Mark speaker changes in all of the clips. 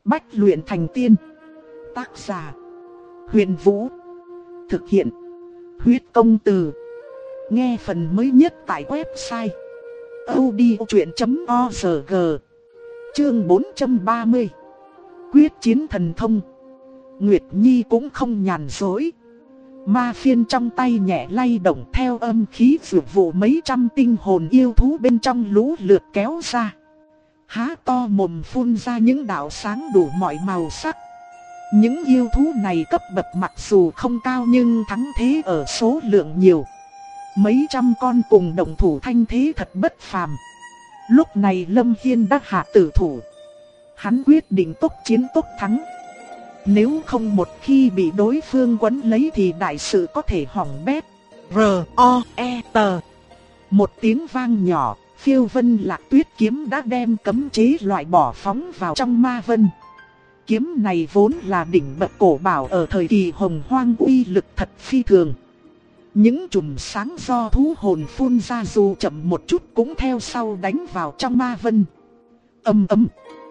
Speaker 1: Bách luyện thành tiên. Tác giả: Huyền Vũ. Thực hiện: Huyết Công Từ. Nghe phần mới nhất tại website audiochuyện.org. Chương 430. Quyết chiến thần thông. Nguyệt Nhi cũng không nhàn dối. Ma phiên trong tay nhẹ lay động theo âm khí vượt vụ mấy trăm tinh hồn yêu thú bên trong lũ lượt kéo ra. Há to mồm phun ra những đạo sáng đủ mọi màu sắc. Những yêu thú này cấp bậc mặc dù không cao nhưng thắng thế ở số lượng nhiều. Mấy trăm con cùng động thủ thanh thế thật bất phàm. Lúc này Lâm Hiên đã hạ tử thủ. Hắn quyết định tốc chiến tốc thắng. Nếu không một khi bị đối phương quấn lấy thì đại sự có thể hỏng bét. R.O.E.T. Một tiếng vang nhỏ, Phiêu Vân Lạc Tuyết kiếm đã đem cấm chế loại bỏ phóng vào trong ma vân. Kiếm này vốn là đỉnh bậc cổ bảo ở thời kỳ hồng hoang, uy lực thật phi thường. Những chùm sáng do thú hồn phun ra dù chậm một chút cũng theo sau đánh vào trong ma vân. Ầm ầm.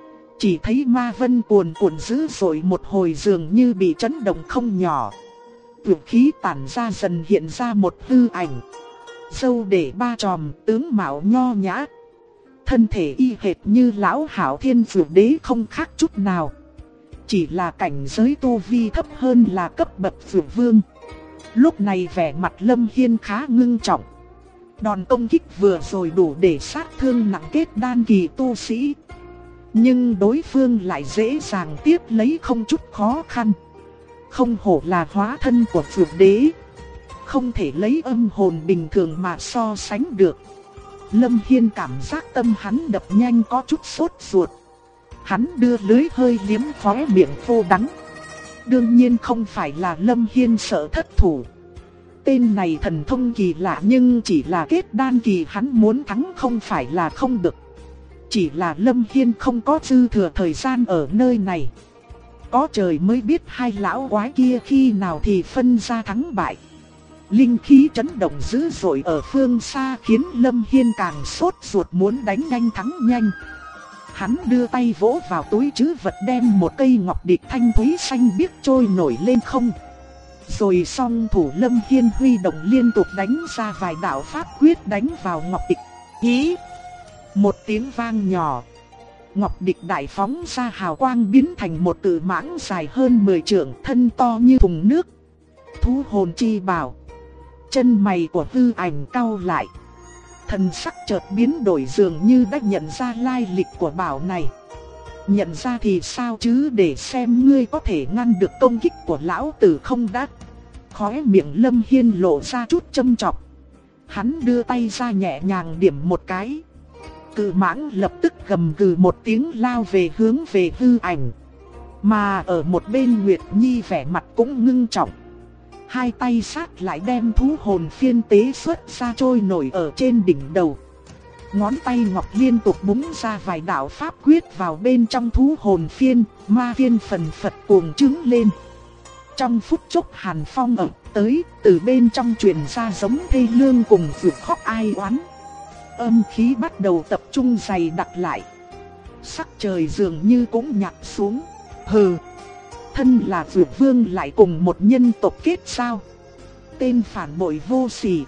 Speaker 1: Chỉ thấy ma vân cuồn cuộn dữ dội một hồi dường như bị chấn động không nhỏ. Tuyệt khí tản ra dần hiện ra một hư ảnh. Râu để ba chòm, tướng mạo nho nhã. Thân thể y hệt như lão hảo thiên dược đế không khác chút nào. Chỉ là cảnh giới tu vi thấp hơn là cấp bậc dược vương. Lúc này vẻ mặt Lâm Hiên khá ngưng trọng. Đòn công kích vừa rồi đủ để sát thương nặng kết đan kỳ tu sĩ. Nhưng đối phương lại dễ dàng tiếp lấy không chút khó khăn. Không hổ là hóa thân của dược đế. Không thể lấy âm hồn bình thường mà so sánh được. Lâm Hiên cảm giác tâm hắn đập nhanh có chút sốt ruột. Hắn đưa lưới hơi liếm khóe miệng khô đắng. Đương nhiên không phải là Lâm Hiên sợ thất thủ. Tên này thần thông kỳ lạ nhưng chỉ là kết đan kỳ, hắn muốn thắng không phải là không được. Chỉ là Lâm Hiên không có dư thừa thời gian ở nơi này. Có trời mới biết hai lão quái kia khi nào thì phân ra thắng bại. Linh khí chấn động dữ dội ở phương xa khiến Lâm Hiên càng sốt ruột muốn đánh nhanh thắng nhanh. Hắn đưa tay vỗ vào túi trữ vật đem một cây ngọc điệp thanh thúy xanh biếc trôi nổi lên không. Rồi song thủ Lâm Hiên huy động liên tục đánh ra vài đạo pháp quyết đánh vào ngọc điệp. Hí! Một tiếng vang nhỏ. Ngọc điệp đại phóng ra hào quang biến thành một cự mãng dài hơn 10 trượng, thân to như thùng nước. Thú hồn chi bảo. Chân mày của hư ảnh cau lại. Thần sắc chợt biến đổi dường như đã nhận ra lai lịch của bảo này. Nhận ra thì sao chứ, để xem ngươi có thể ngăn được công kích của lão tử không đã. Khóe miệng Lâm Hiên lộ ra chút châm chọc. Hắn đưa tay ra nhẹ nhàng điểm một cái. Cự mãng lập tức gầm gừ một tiếng lao về hướng về hư ảnh. Mà ở một bên Nguyệt Nhi vẻ mặt cũng ngưng trọng. Hai tay sát lại đem thú hồn phiên tế xuất ra trôi nổi ở trên đỉnh đầu. Ngón tay ngọc liên tục búng ra vài đạo pháp quyết vào bên trong thú hồn phiên, ma phiên phần phật cuồng trứng lên. Trong phút chốc hàn phong ập tới, từ bên trong truyền ra giống thê lương cùng vượt khóc ai oán. Âm khí bắt đầu tập trung dày đặc lại. Sắc trời dường như cũng nhạt xuống. Hừ! Thân là dược vương lại cùng một nhân tộc kết sao? Tên phản bội vô sỉ.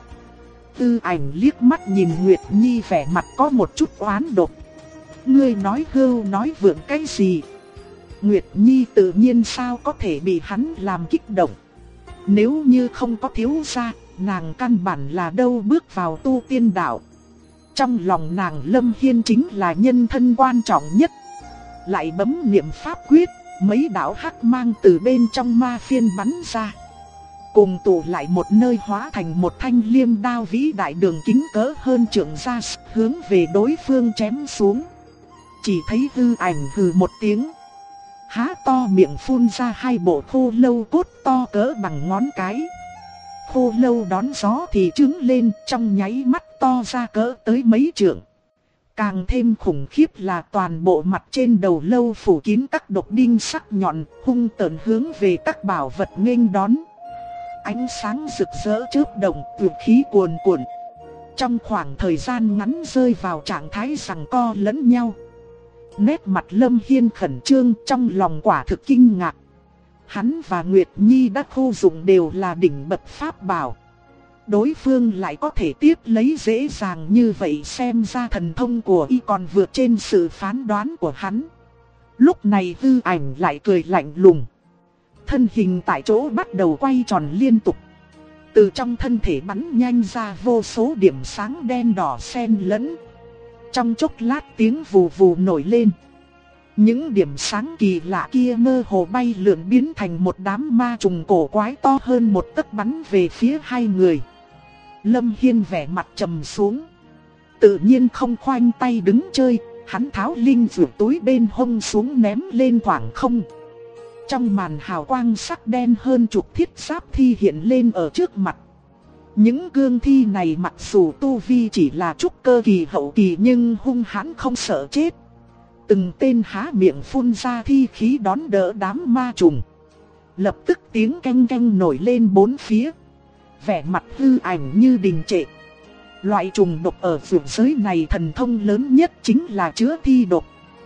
Speaker 1: Tư ảnh liếc mắt nhìn Nguyệt Nhi vẻ mặt có một chút oán độc. Ngươi nói hưu nói vượng cái gì? Nguyệt Nhi tự nhiên sao có thể bị hắn làm kích động. Nếu như không có thiếu gia, nàng căn bản là đâu bước vào tu tiên đạo. Trong lòng nàng Lâm Hiên chính là nhân thân quan trọng nhất. Lại bấm niệm pháp quyết, mấy đạo hắc mang từ bên trong ma phiên bắn ra. Cùng tụ lại một nơi hóa thành một thanh liêm đao vĩ đại đường kính cỡ hơn trượng ra, hướng về đối phương chém xuống. Chỉ thấy hư ảnh hừ một tiếng. Há to miệng phun ra hai bộ khô lâu cốt to cỡ bằng ngón cái. Khô lâu đón gió thì trứng lên, trong nháy mắt to ra cỡ tới mấy trượng. Càng thêm khủng khiếp là toàn bộ mặt trên đầu lâu phủ kín các độc đinh sắc nhọn, hung tợn hướng về các bảo vật nghênh đón. Ánh sáng rực rỡ chớp động, uyển khí cuồn cuộn. Trong khoảng thời gian ngắn rơi vào trạng thái giằng co lẫn nhau. Nét mặt Lâm Hiên khẩn trương, trong lòng quả thực kinh ngạc. Hắn và Nguyệt Nhi đã thu dụng đều là đỉnh bậc pháp bảo. Đối phương lại có thể tiếp lấy dễ dàng như vậy, xem ra thần thông của y còn vượt trên sự phán đoán của hắn. Lúc này Hư Ảnh lại cười lạnh lùng. Thân hình tại chỗ bắt đầu quay tròn liên tục. Từ trong thân thể bắn nhanh ra vô số điểm sáng đen đỏ xen lẫn. Trong chốc lát tiếng vù vù nổi lên. Những điểm sáng kỳ lạ kia mơ hồ bay lượn biến thành một đám ma trùng cổ quái to hơn một tấc bắn về phía hai người. Lâm Hiên vẻ mặt trầm xuống. Tự nhiên không khoanh tay đứng chơi, hắn tháo linh dược túi bên hông xuống ném lên khoảng không. Trong màn hào quang sắc đen hơn chục thiết giáp thi hiện lên ở trước mặt. Những cương thi này mặc dù tu vi chỉ là trúc cơ kỳ hậu kỳ nhưng hung hãn không sợ chết. Từng tên há miệng phun ra thi khí đón đỡ đám ma trùng. Lập tức tiếng canh canh nổi lên bốn phía. Vẻ mặt Hư Ảnh như đình trệ. Loại trùng độc ở vượt giới này thần thông lớn nhất chính là chứa thi độc.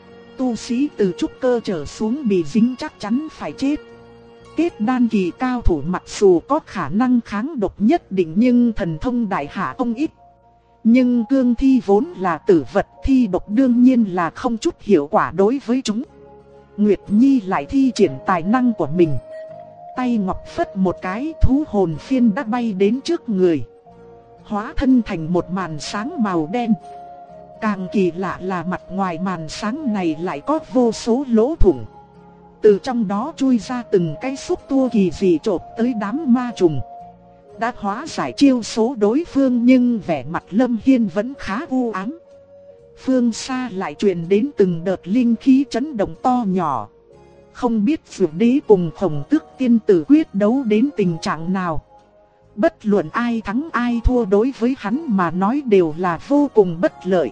Speaker 1: Tu sĩ từ trúc cơ trở xuống bị dính chắc chắn phải chết. Kết đan kỳ cao thủ mặc dù có khả năng kháng độc nhất định nhưng thần thông đại hạ không ít. Nhưng cương thi vốn là tử vật, thi độc đương nhiên là không chút hiệu quả đối với chúng. Nguyệt Nhi lại thi triển tài năng của mình. Tay ngọc phất một cái, thú hồn phiên đã bay đến trước người. Hóa thân thành một màn sáng màu đen. Càng kỳ lạ là mặt ngoài màn sáng này lại có vô số lỗ thủng. Từ trong đó chui ra từng cái xúc tua kỳ dị chộp tới đám ma trùng. Đã hóa giải chiêu số đối phương nhưng vẻ mặt Lâm Hiên vẫn khá u ám. Phương xa lại truyền đến từng đợt linh khí chấn động to nhỏ. Không biết Dược Đế cùng Khổng Tước tiên tử quyết đấu đến tình trạng nào. Bất luận ai thắng ai thua đối với hắn mà nói đều là vô cùng bất lợi.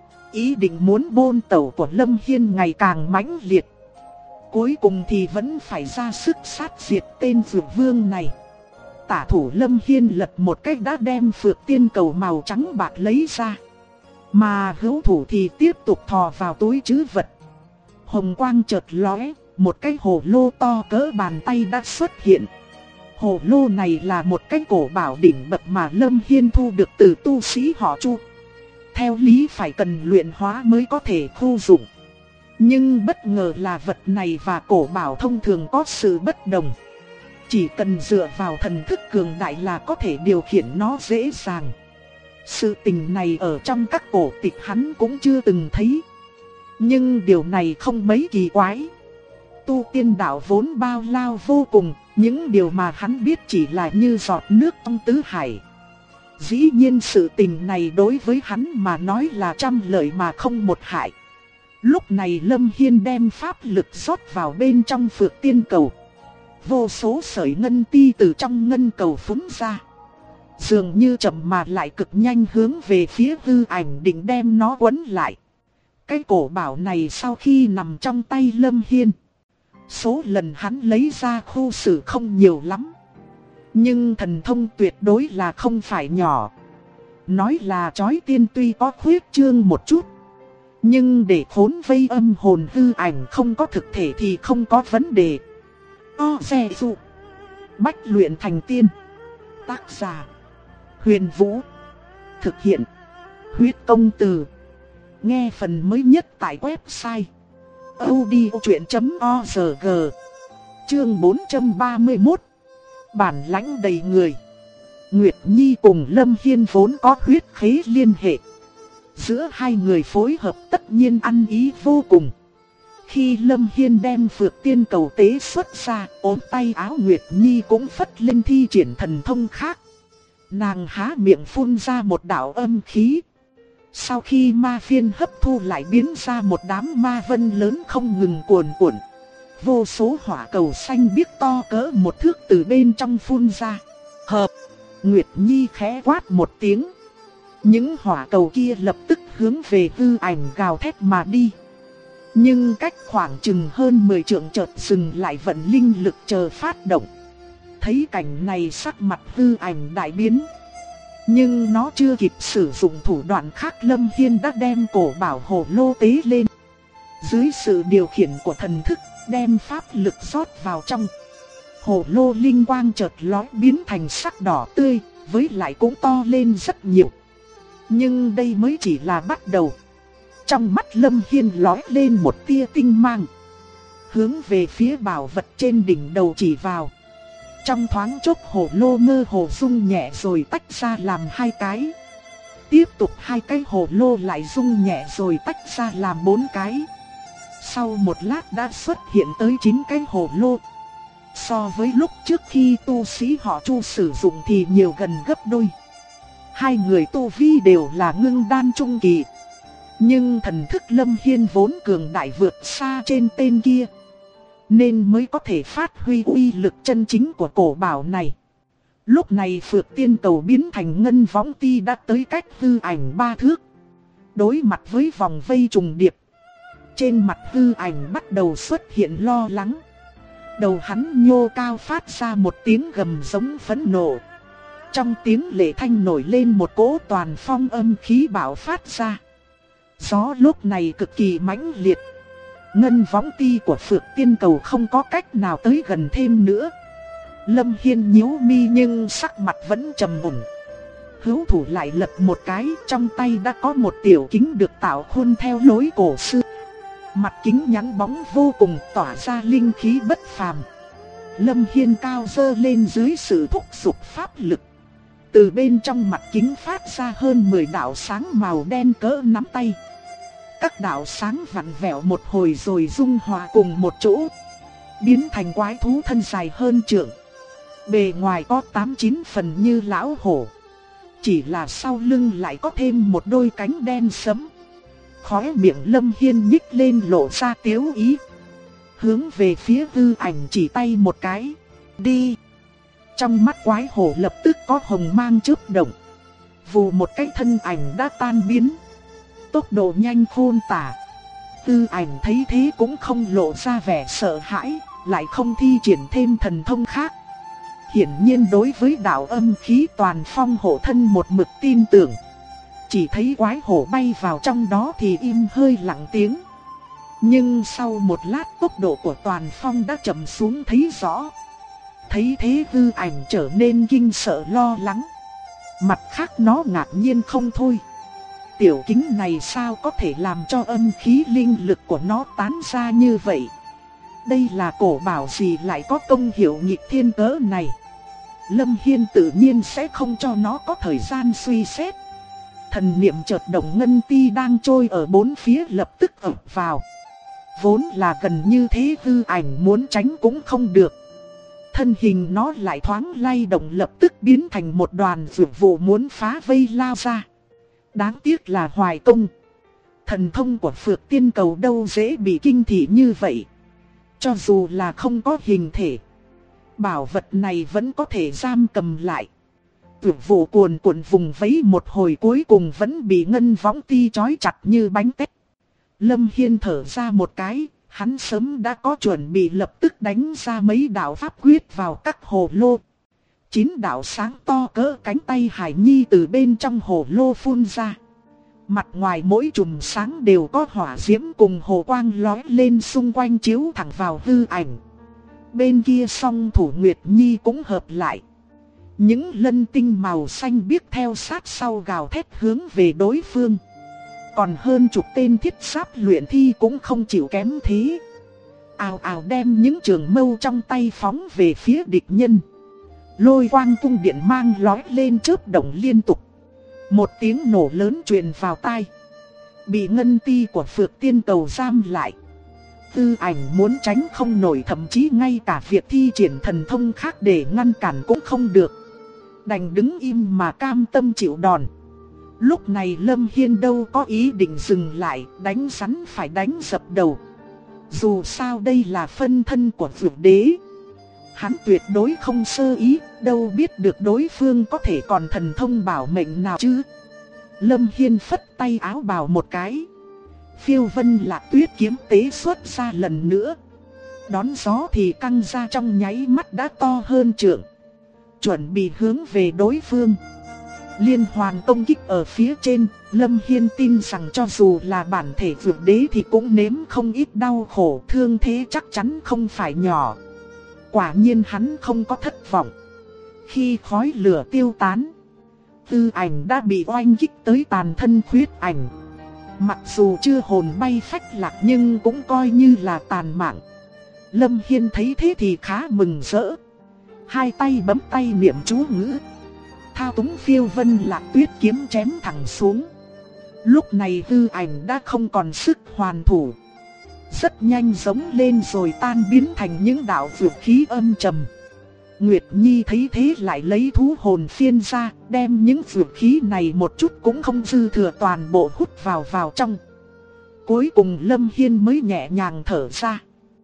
Speaker 1: Ý định muốn bôn tẩu của Lâm Hiên ngày càng mãnh liệt. Cuối cùng thì vẫn phải ra sức sát diệt tên Dược Vương này. Tả thủ Lâm Hiên lật một cách đã đem Phược Tiên cầu màu trắng bạc lấy ra. Mà hữu thủ thì tiếp tục thò vào túi trữ vật. Hồng quang chợt lóe, một cái hồ lô to cỡ bàn tay đã xuất hiện. Hồ lô này là một cái cổ bảo đỉnh bậc mà Lâm Hiên thu được từ tu sĩ họ Chu. Theo lý phải cần luyện hóa mới có thể thu dụng. Nhưng bất ngờ là vật này và cổ bảo thông thường có sự bất đồng. Chỉ cần dựa vào thần thức cường đại là có thể điều khiển nó dễ dàng. Sự tình này ở trong các cổ tịch hắn cũng chưa từng thấy. Nhưng điều này không mấy kỳ quái. Tu tiên đạo vốn bao la vô cùng, những điều mà hắn biết chỉ là như giọt nước trong tứ hải. Dĩ nhiên sự tình này đối với hắn mà nói là trăm lợi mà không một hại. Lúc này Lâm Hiên đem pháp lực rót vào bên trong Phược Tiên cầu. Vô số sợi ngân ti từ trong ngân cầu phúng ra. Dường như chậm mà lại cực nhanh hướng về phía Hư Ảnh định đem nó quấn lại. Cái cổ bảo này sau khi nằm trong tay Lâm Hiên, số lần hắn lấy ra khu xử không nhiều lắm. Nhưng thần thông tuyệt đối là không phải nhỏ. Nói là chói tiên tuy có khuyết chương một chút, nhưng để khốn vây âm hồn Hư Ảnh không có thực thể thì không có vấn đề. Xe dụ Bách luyện thành tiên. Tác giả Huyền Vũ. Thực hiện Huyết Công Từ. Nghe phần mới nhất tại website audiochuyện.org. Chương 431. Bản lãnh đầy người. Nguyệt Nhi cùng Lâm Hiên vốn có huyết khế liên hệ. Giữa hai người phối hợp tất nhiên ăn ý vô cùng. Khi Lâm Hiên đem Phược Tiên cầu tế xuất ra, ốm tay áo Nguyệt Nhi cũng phất lên thi triển thần thông khác. Nàng há miệng phun ra một đạo âm khí. Sau khi ma phiên hấp thu lại biến ra một đám ma vân lớn không ngừng cuồn cuộn. Vô số hỏa cầu xanh biếc to cỡ một thước từ bên trong phun ra. Hợp! Nguyệt Nhi khẽ quát một tiếng. Những hỏa cầu kia lập tức hướng về Hư Ảnh gào thét mà đi. Nhưng cách khoảng chừng hơn 10 trượng chợt dừng lại vận linh lực chờ phát động. Thấy cảnh này sắc mặt Hư Ảnh đại biến. Nhưng nó chưa kịp sử dụng thủ đoạn khác, Lâm Hiên đã đem cổ bảo hồ lô tế lên. Dưới sự điều khiển của thần thức, đem pháp lực rót vào trong. Hồ lô linh quang chợt lóe biến thành sắc đỏ tươi, với lại cũng to lên rất nhiều. Nhưng đây mới chỉ là bắt đầu. Trong mắt Lâm Hiên lóe lên một tia tinh mang, hướng về phía bảo vật trên đỉnh đầu chỉ vào. Trong thoáng chốc hồ lô mơ hồ rung nhẹ rồi tách ra làm hai cái. Tiếp tục hai cái hồ lô lại rung nhẹ rồi tách ra làm 4 cái. Sau một lát đã xuất hiện tới 9 cái hồ lô. So với lúc trước khi tu sĩ họ Chu sử dụng thì nhiều gần gấp đôi. Hai người tu vi đều là ngưng đan trung kỳ, nhưng thần thức Lâm Hiên vốn cường đại vượt xa trên tên kia, nên mới có thể phát huy uy lực chân chính của cổ bảo này. Lúc này Phược Tiên Cầu biến thành ngân võng ti đã tới cách hư ảnh 3 thước. Đối mặt với vòng vây trùng điệp, trên mặt hư ảnh bắt đầu xuất hiện lo lắng. Đầu hắn nhô cao phát ra một tiếng gầm giống phẫn nộ. Trong tiếng lệ thanh nổi lên một cỗ toàn phong âm khí bạo phát ra. Gió lúc này cực kỳ mãnh liệt. Ngân võng ti của Phược Tiên Cầu không có cách nào tới gần thêm nữa. Lâm Hiên nhíu mi nhưng sắc mặt vẫn trầm mùn. Hữu thủ lại lật một cái, trong tay đã có một tiểu kính được tạo khuôn theo lối cổ xưa. Mặt kính nhắn bóng vô cùng, tỏa ra linh khí bất phàm. Lâm Hiên cao dơ lên dưới sự thúc giục pháp lực. Từ bên trong mặt kính phát ra hơn 10 đạo sáng màu đen cỡ nắm tay. Các đạo sáng vặn vẹo một hồi rồi dung hòa cùng một chỗ, biến thành quái thú thân dài hơn trượng. Bề ngoài có 8-9 phần như lão hổ, chỉ là sau lưng lại có thêm một đôi cánh đen sẫm. Khóe miệng Lâm Hiên nhích lên lộ ra tiếu ý, hướng về phía hư ảnh chỉ tay một cái. Đi! Trong mắt quái hổ lập tức có hồng mang chớp động. Vù một cái thân ảnh đã tan biến. Tốc độ nhanh khôn tả. Hư ảnh thấy thế cũng không lộ ra vẻ sợ hãi, lại không thi triển thêm thần thông khác. Hiển nhiên đối với đạo âm khí toàn phong hộ thân một mực tin tưởng. Chỉ thấy quái hổ bay vào trong đó thì im hơi lặng tiếng. Nhưng sau một lát tốc độ của toàn phong đã chậm xuống thấy rõ. Thấy thế hư ảnh trở nên kinh sợ lo lắng. Mặt khác nó ngạc nhiên không thôi. Tiểu kính này sao có thể làm cho âm khí linh lực của nó tán ra như vậy? Đây là cổ bảo gì lại có công hiệu nghịch thiên cỡ này? Lâm Hiên tự nhiên sẽ không cho nó có thời gian suy xét. Thần niệm chợt động, ngân ti đang trôi ở bốn phía lập tức ập vào. Vốn là gần như thế, hư ảnh muốn tránh cũng không được. Thân hình nó lại thoáng lay động, lập tức biến thành một đoàn dược vụ muốn phá vây lao ra. Đáng tiếc là hoài công. Thần thông của Phược Tiên Cầu đâu dễ bị kinh thị như vậy. Cho dù là không có hình thể, bảo vật này vẫn có thể giam cầm lại. Dược vụ cuồn cuộn vùng vẫy một hồi cuối cùng vẫn bị ngân võng ti trói chặt như bánh tét. Lâm Hiên thở ra một cái, hắn sớm đã có chuẩn bị, lập tức đánh ra mấy đạo pháp quyết vào các hồ lô. 9 đạo sáng to cỡ cánh tay hải nhi từ bên trong hồ lô phun ra. Mặt ngoài mỗi chùm sáng đều có hỏa diễm cùng hồ quang lóe lên xung quanh chiếu thẳng vào hư ảnh. Bên kia song thủ Nguyệt Nhi cũng hợp lại. Những lân tinh màu xanh biếc theo sát sau gào thét hướng về đối phương. Còn hơn chục tên thiết giáp luyện thi cũng không chịu kém thế. Ào ào đem những trường mâu trong tay phóng về phía địch nhân. Lôi quang cung điện mang lói lên chớp động liên tục. Một tiếng nổ lớn truyền vào tai. Bị ngân ti của Phược Tiên Cầu giam lại. Tư ảnh muốn tránh không nổi, thậm chí ngay cả việc thi triển thần thông khác để ngăn cản cũng không được. Đành đứng im mà cam tâm chịu đòn. Lúc này Lâm Hiên đâu có ý định dừng lại, đánh rắn phải đánh dập đầu. Dù sao đây là phân thân của Dược Đế. Hắn tuyệt đối không sơ ý, đâu biết được đối phương có thể còn thần thông bảo mệnh nào chứ. Lâm Hiên phất tay áo bào một cái. Phiêu Vân Lạc Tuyết kiếm tế xuất ra lần nữa. Đón gió thì căng ra trong nháy mắt đã to hơn trượng. Chuẩn bị hướng về đối phương. Liên hoàn công kích ở phía trên, Lâm Hiên tin rằng cho dù là bản thể vượt đế thì cũng nếm không ít đau khổ, thương thế chắc chắn không phải nhỏ. Quả nhiên hắn không có thất vọng. Khi khói lửa tiêu tán, Tư Ảnh đã bị oanh kích tới tàn thân khuyết ảnh. Mặc dù chưa hồn bay phách lạc nhưng cũng coi như là tàn mạng. Lâm Hiên thấy thế thì khá mừng rỡ. Hai tay bấm tay niệm chú ngữ, thao túng Phiêu Vân Lạc Tuyết kiếm chém thẳng xuống. Lúc này Tư Ảnh đã không còn sức hoàn thủ, rất nhanh giống lên rồi tan biến thành những đạo vượt khí âm trầm. Nguyệt Nhi thấy thế lại lấy thú hồn phiên ra, đem những vượt khí này một chút cũng không dư thừa toàn bộ hút vào trong. Cuối cùng Lâm Hiên mới nhẹ nhàng thở ra.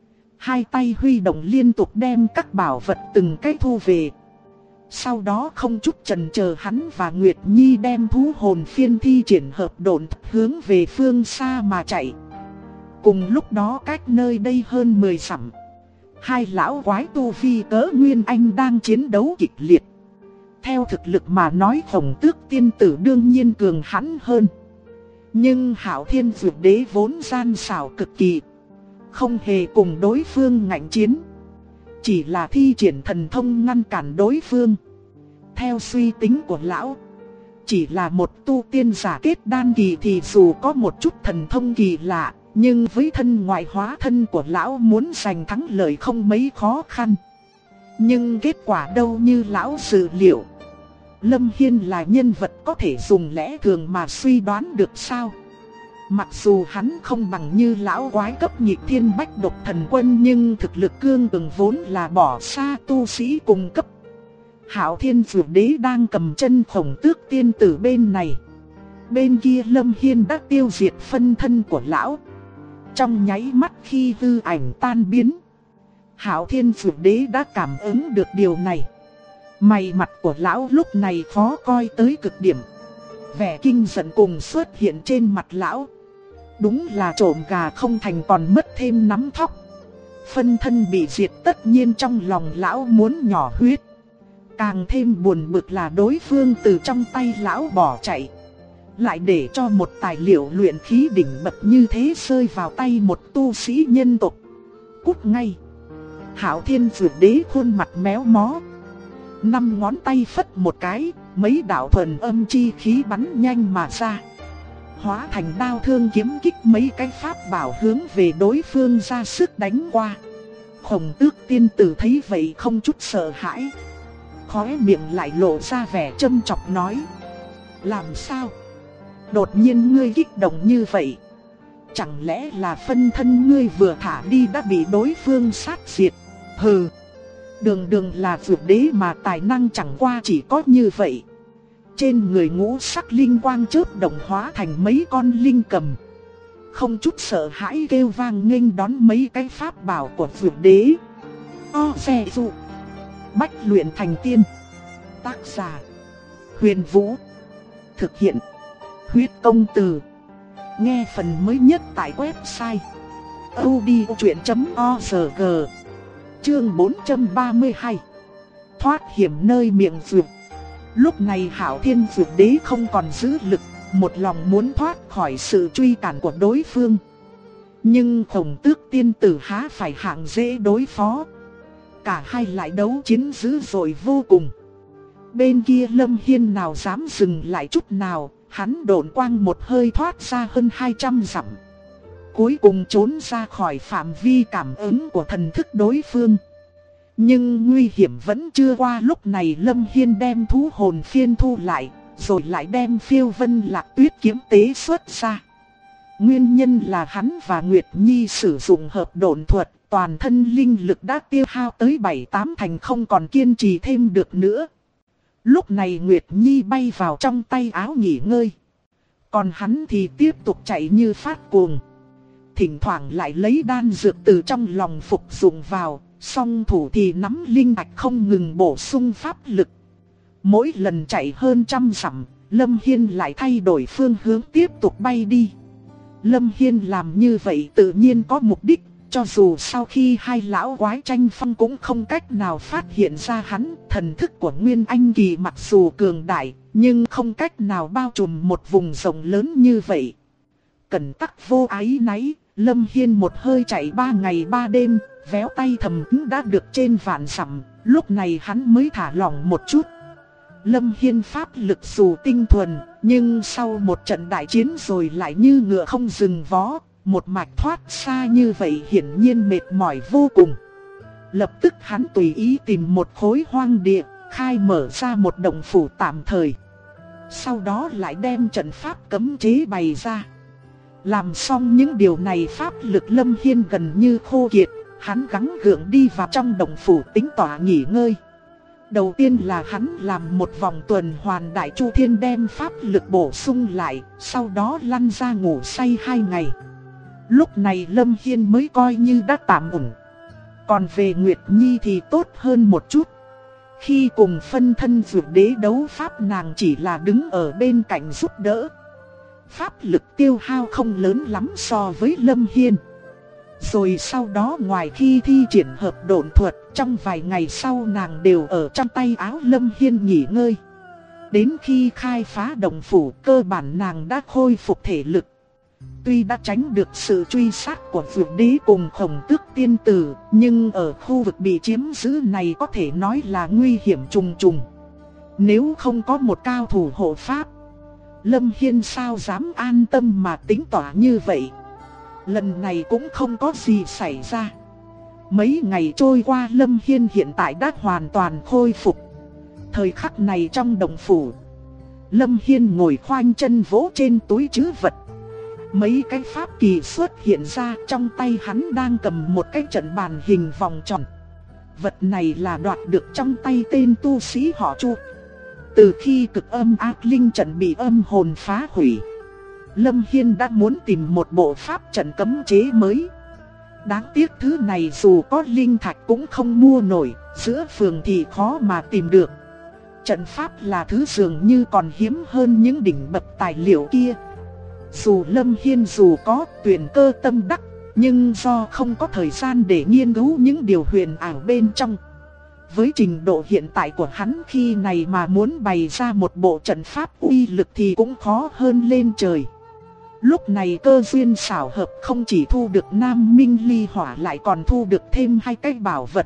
Speaker 1: Hai tay huy động liên tục đem các bảo vật từng cái thu về. Sau đó không chút chần chờ, hắn và Nguyệt Nhi đem thú hồn phiên thi triển hợp độn hướng về phương xa mà chạy. Cùng lúc đó cách nơi đây hơn 10 dặm, hai lão quái tu vi cỡ Nguyên Anh đang chiến đấu kịch liệt. Theo thực lực mà nói Khổng Tước tiên tử đương nhiên cường hãn hơn. Nhưng Hạo Thiên Dược Đế vốn gian xảo cực kỳ, không hề cùng đối phương ngạnh chiến, chỉ là thi triển thần thông ngăn cản đối phương. Theo suy tính của lão, chỉ là một tu tiên giả kết đan kỳ thì dù có một chút thần thông kỳ lạ, nhưng với thân ngoại hóa thân của lão muốn giành thắng lợi không mấy khó khăn. Nhưng kết quả đâu như lão dự liệu. Lâm Hiên là nhân vật có thể dùng lẽ thường mà suy đoán được sao? Mặc dù hắn không bằng như lão quái cấp nhị thiên bách độc thần quân, nhưng thực lực cương cường vốn là bỏ xa tu sĩ cùng cấp. Hạo Thiên Dược Đế đang cầm chân Khổng Tước tiên tử bên này. Bên kia Lâm Hiên đã tiêu diệt phân thân của lão. Trong nháy mắt khi Tư Ảnh tan biến, Hạo Thiên Dược Đế đã cảm ứng được điều này. Mày mặt của lão lúc này khó coi tới cực điểm. Vẻ kinh giận cùng xuất hiện trên mặt lão. Đúng là trộm gà không thành còn mất thêm nắm thóc. Phân thân bị diệt tất nhiên trong lòng lão muốn nhỏ huyết. Càng thêm buồn bực là đối phương từ trong tay lão bỏ chạy, lại để cho một tài liệu luyện khí đỉnh bậc như thế rơi vào tay một tu sĩ nhân tộc. Cút ngay! Hạo Thiên Dược Đế khuôn mặt méo mó, 5 ngón tay phất một cái, mấy đạo thuần âm chi khí bắn nhanh mà ra, hóa thành đao thương kiếm kích mấy cái pháp bảo hướng về đối phương ra sức đánh qua. Khổng Tước tiên tử thấy vậy không chút sợ hãi, khóe miệng lại lộ ra vẻ châm chọc nói: làm sao? Đột nhiên ngươi kích động như vậy, chẳng lẽ là phân thân ngươi vừa thả đi đã bị đối phương sát diệt? Hừ, đường là Dược Đế mà tài năng chẳng qua chỉ có như vậy. Trên người ngũ sắc linh quang chớp động hóa thành mấy con linh cầm, không chút sợ hãi kêu vang nghênh đón mấy cái pháp bảo của Dược Đế. O xe dụ, bách luyện thành tiên. Tác giả Huyền Vũ, thực hiện Huyết Công Từ. Nghe phần mới nhất tại website audiochuyện.org. Chương 432, thoát hiểm nơi miệng vượt. Lúc này Hạo Thiên Dược Đế không còn giữ lực, một lòng muốn thoát khỏi sự truy cản của đối phương. Nhưng Khổng Tước tiên tử há phải hạng dễ đối phó. Cả hai lại đấu chiến dữ dội vô cùng. Bên kia Lâm Hiên nào dám dừng lại chút nào, hắn độn quang một hơi thoát ra hơn 200 dặm. Cuối cùng trốn ra khỏi phạm vi cảm ứng của thần thức đối phương. Nhưng nguy hiểm vẫn chưa qua, lúc này Lâm Hiên đem thú hồn phiên thu lại, rồi lại đem Phiêu Vân Lạc Tuyết kiếm tế xuất ra. Nguyên nhân là hắn và Nguyệt Nhi sử dụng hợp độn thuật, toàn thân linh lực đã tiêu hao tới 7-8 thành, không còn kiên trì thêm được nữa. Lúc này Nguyệt Nhi bay vào trong tay áo nghỉ ngơi, còn hắn thì tiếp tục chạy như phát cuồng. Thỉnh thoảng lại lấy đan dược từ trong lòng phục dụng vào, song thủ thì nắm linh thạch không ngừng bổ sung pháp lực. Mỗi lần chạy hơn 100 dặm, Lâm Hiên lại thay đổi phương hướng tiếp tục bay đi. Lâm Hiên làm như vậy tự nhiên có mục đích, cho dù sau khi hai lão quái tranh phong cũng không cách nào phát hiện ra hắn. Thần thức của Nguyên Anh Kỳ mặc dù cường đại, nhưng không cách nào bao trùm một vùng rộng lớn như vậy. Cẩn tắc vô ái náy, Lâm Hiên một hơi chạy 3 ngày 3 đêm, véo tay thầm ứng đã được trên vạn dặm, lúc này hắn mới thả lỏng một chút. Lâm Hiên pháp lực dù tinh thuần, nhưng sau một trận đại chiến rồi lại như ngựa không dừng vó, một mạch thoát xa như vậy hiển nhiên mệt mỏi vô cùng. Lập tức hắn tùy ý tìm một khối hoang địa, khai mở ra một động phủ tạm thời. Sau đó lại đem trận pháp cấm chế bày ra. Làm xong những điều này pháp lực Lâm Hiên gần như khô kiệt, hắn gắng gượng đi vào trong động phủ tính tỏa nghỉ ngơi. Đầu tiên là hắn làm một vòng tuần hoàn đại chu thiên đem pháp lực bổ sung lại, sau đó lăn ra ngủ say 2 ngày. Lúc này Lâm Hiên mới coi như đã tạm ổn. Còn về Nguyệt Nhi thì tốt hơn một chút. Khi cùng phân thân Dược Đế đấu pháp, nàng chỉ là đứng ở bên cạnh giúp đỡ. Pháp lực tiêu hao không lớn lắm so với Lâm Hiên. Rồi sau đó ngoài khi thi triển hợp độn thuật, trong vài ngày sau nàng đều ở trong tay áo Lâm Hiên nghỉ ngơi. Đến khi khai phá động phủ, cơ bản nàng đã khôi phục thể lực. Tuy đã tránh được sự truy sát của Dược Đế cùng Khổng Tước Tiên Tử, nhưng ở khu vực bị chiếm giữ này có thể nói là nguy hiểm trùng trùng. Nếu không có một cao thủ hộ pháp, Lâm Hiên sao dám an tâm mà tính tỏa như vậy. Lần này cũng không có gì xảy ra. Mấy ngày trôi qua, Lâm Hiên hiện tại đã hoàn toàn khôi phục. Thời khắc này trong động phủ, Lâm Hiên ngồi khoanh chân vỗ trên túi trữ vật. Mấy cái pháp kỳ xuất hiện ra, trong tay hắn đang cầm một cái trận bàn hình vòng tròn. Vật này là đoạt được trong tay tên tu sĩ họ Chu. Từ khi cực âm ác linh trận bị âm hồn phá hủy, Lâm Hiên đã muốn tìm một bộ pháp trận cấm chế mới. Đáng tiếc thứ này dù có linh thạch cũng không mua nổi, giữa phường thì khó mà tìm được. Trận pháp là thứ dường như còn hiếm hơn những đỉnh bậc tài liệu kia. Dù Lâm Hiên dù có tuyển cơ tâm đắc, nhưng do không có thời gian để nghiên cứu những điều huyền ảo bên trong. Với trình độ hiện tại của hắn, khi này mà muốn bày ra một bộ trận pháp uy lực thì cũng khó hơn lên trời. Lúc này cơ duyên xảo hợp, không chỉ thu được Nam Minh Ly Hỏa lại còn thu được thêm 2 cái bảo vật.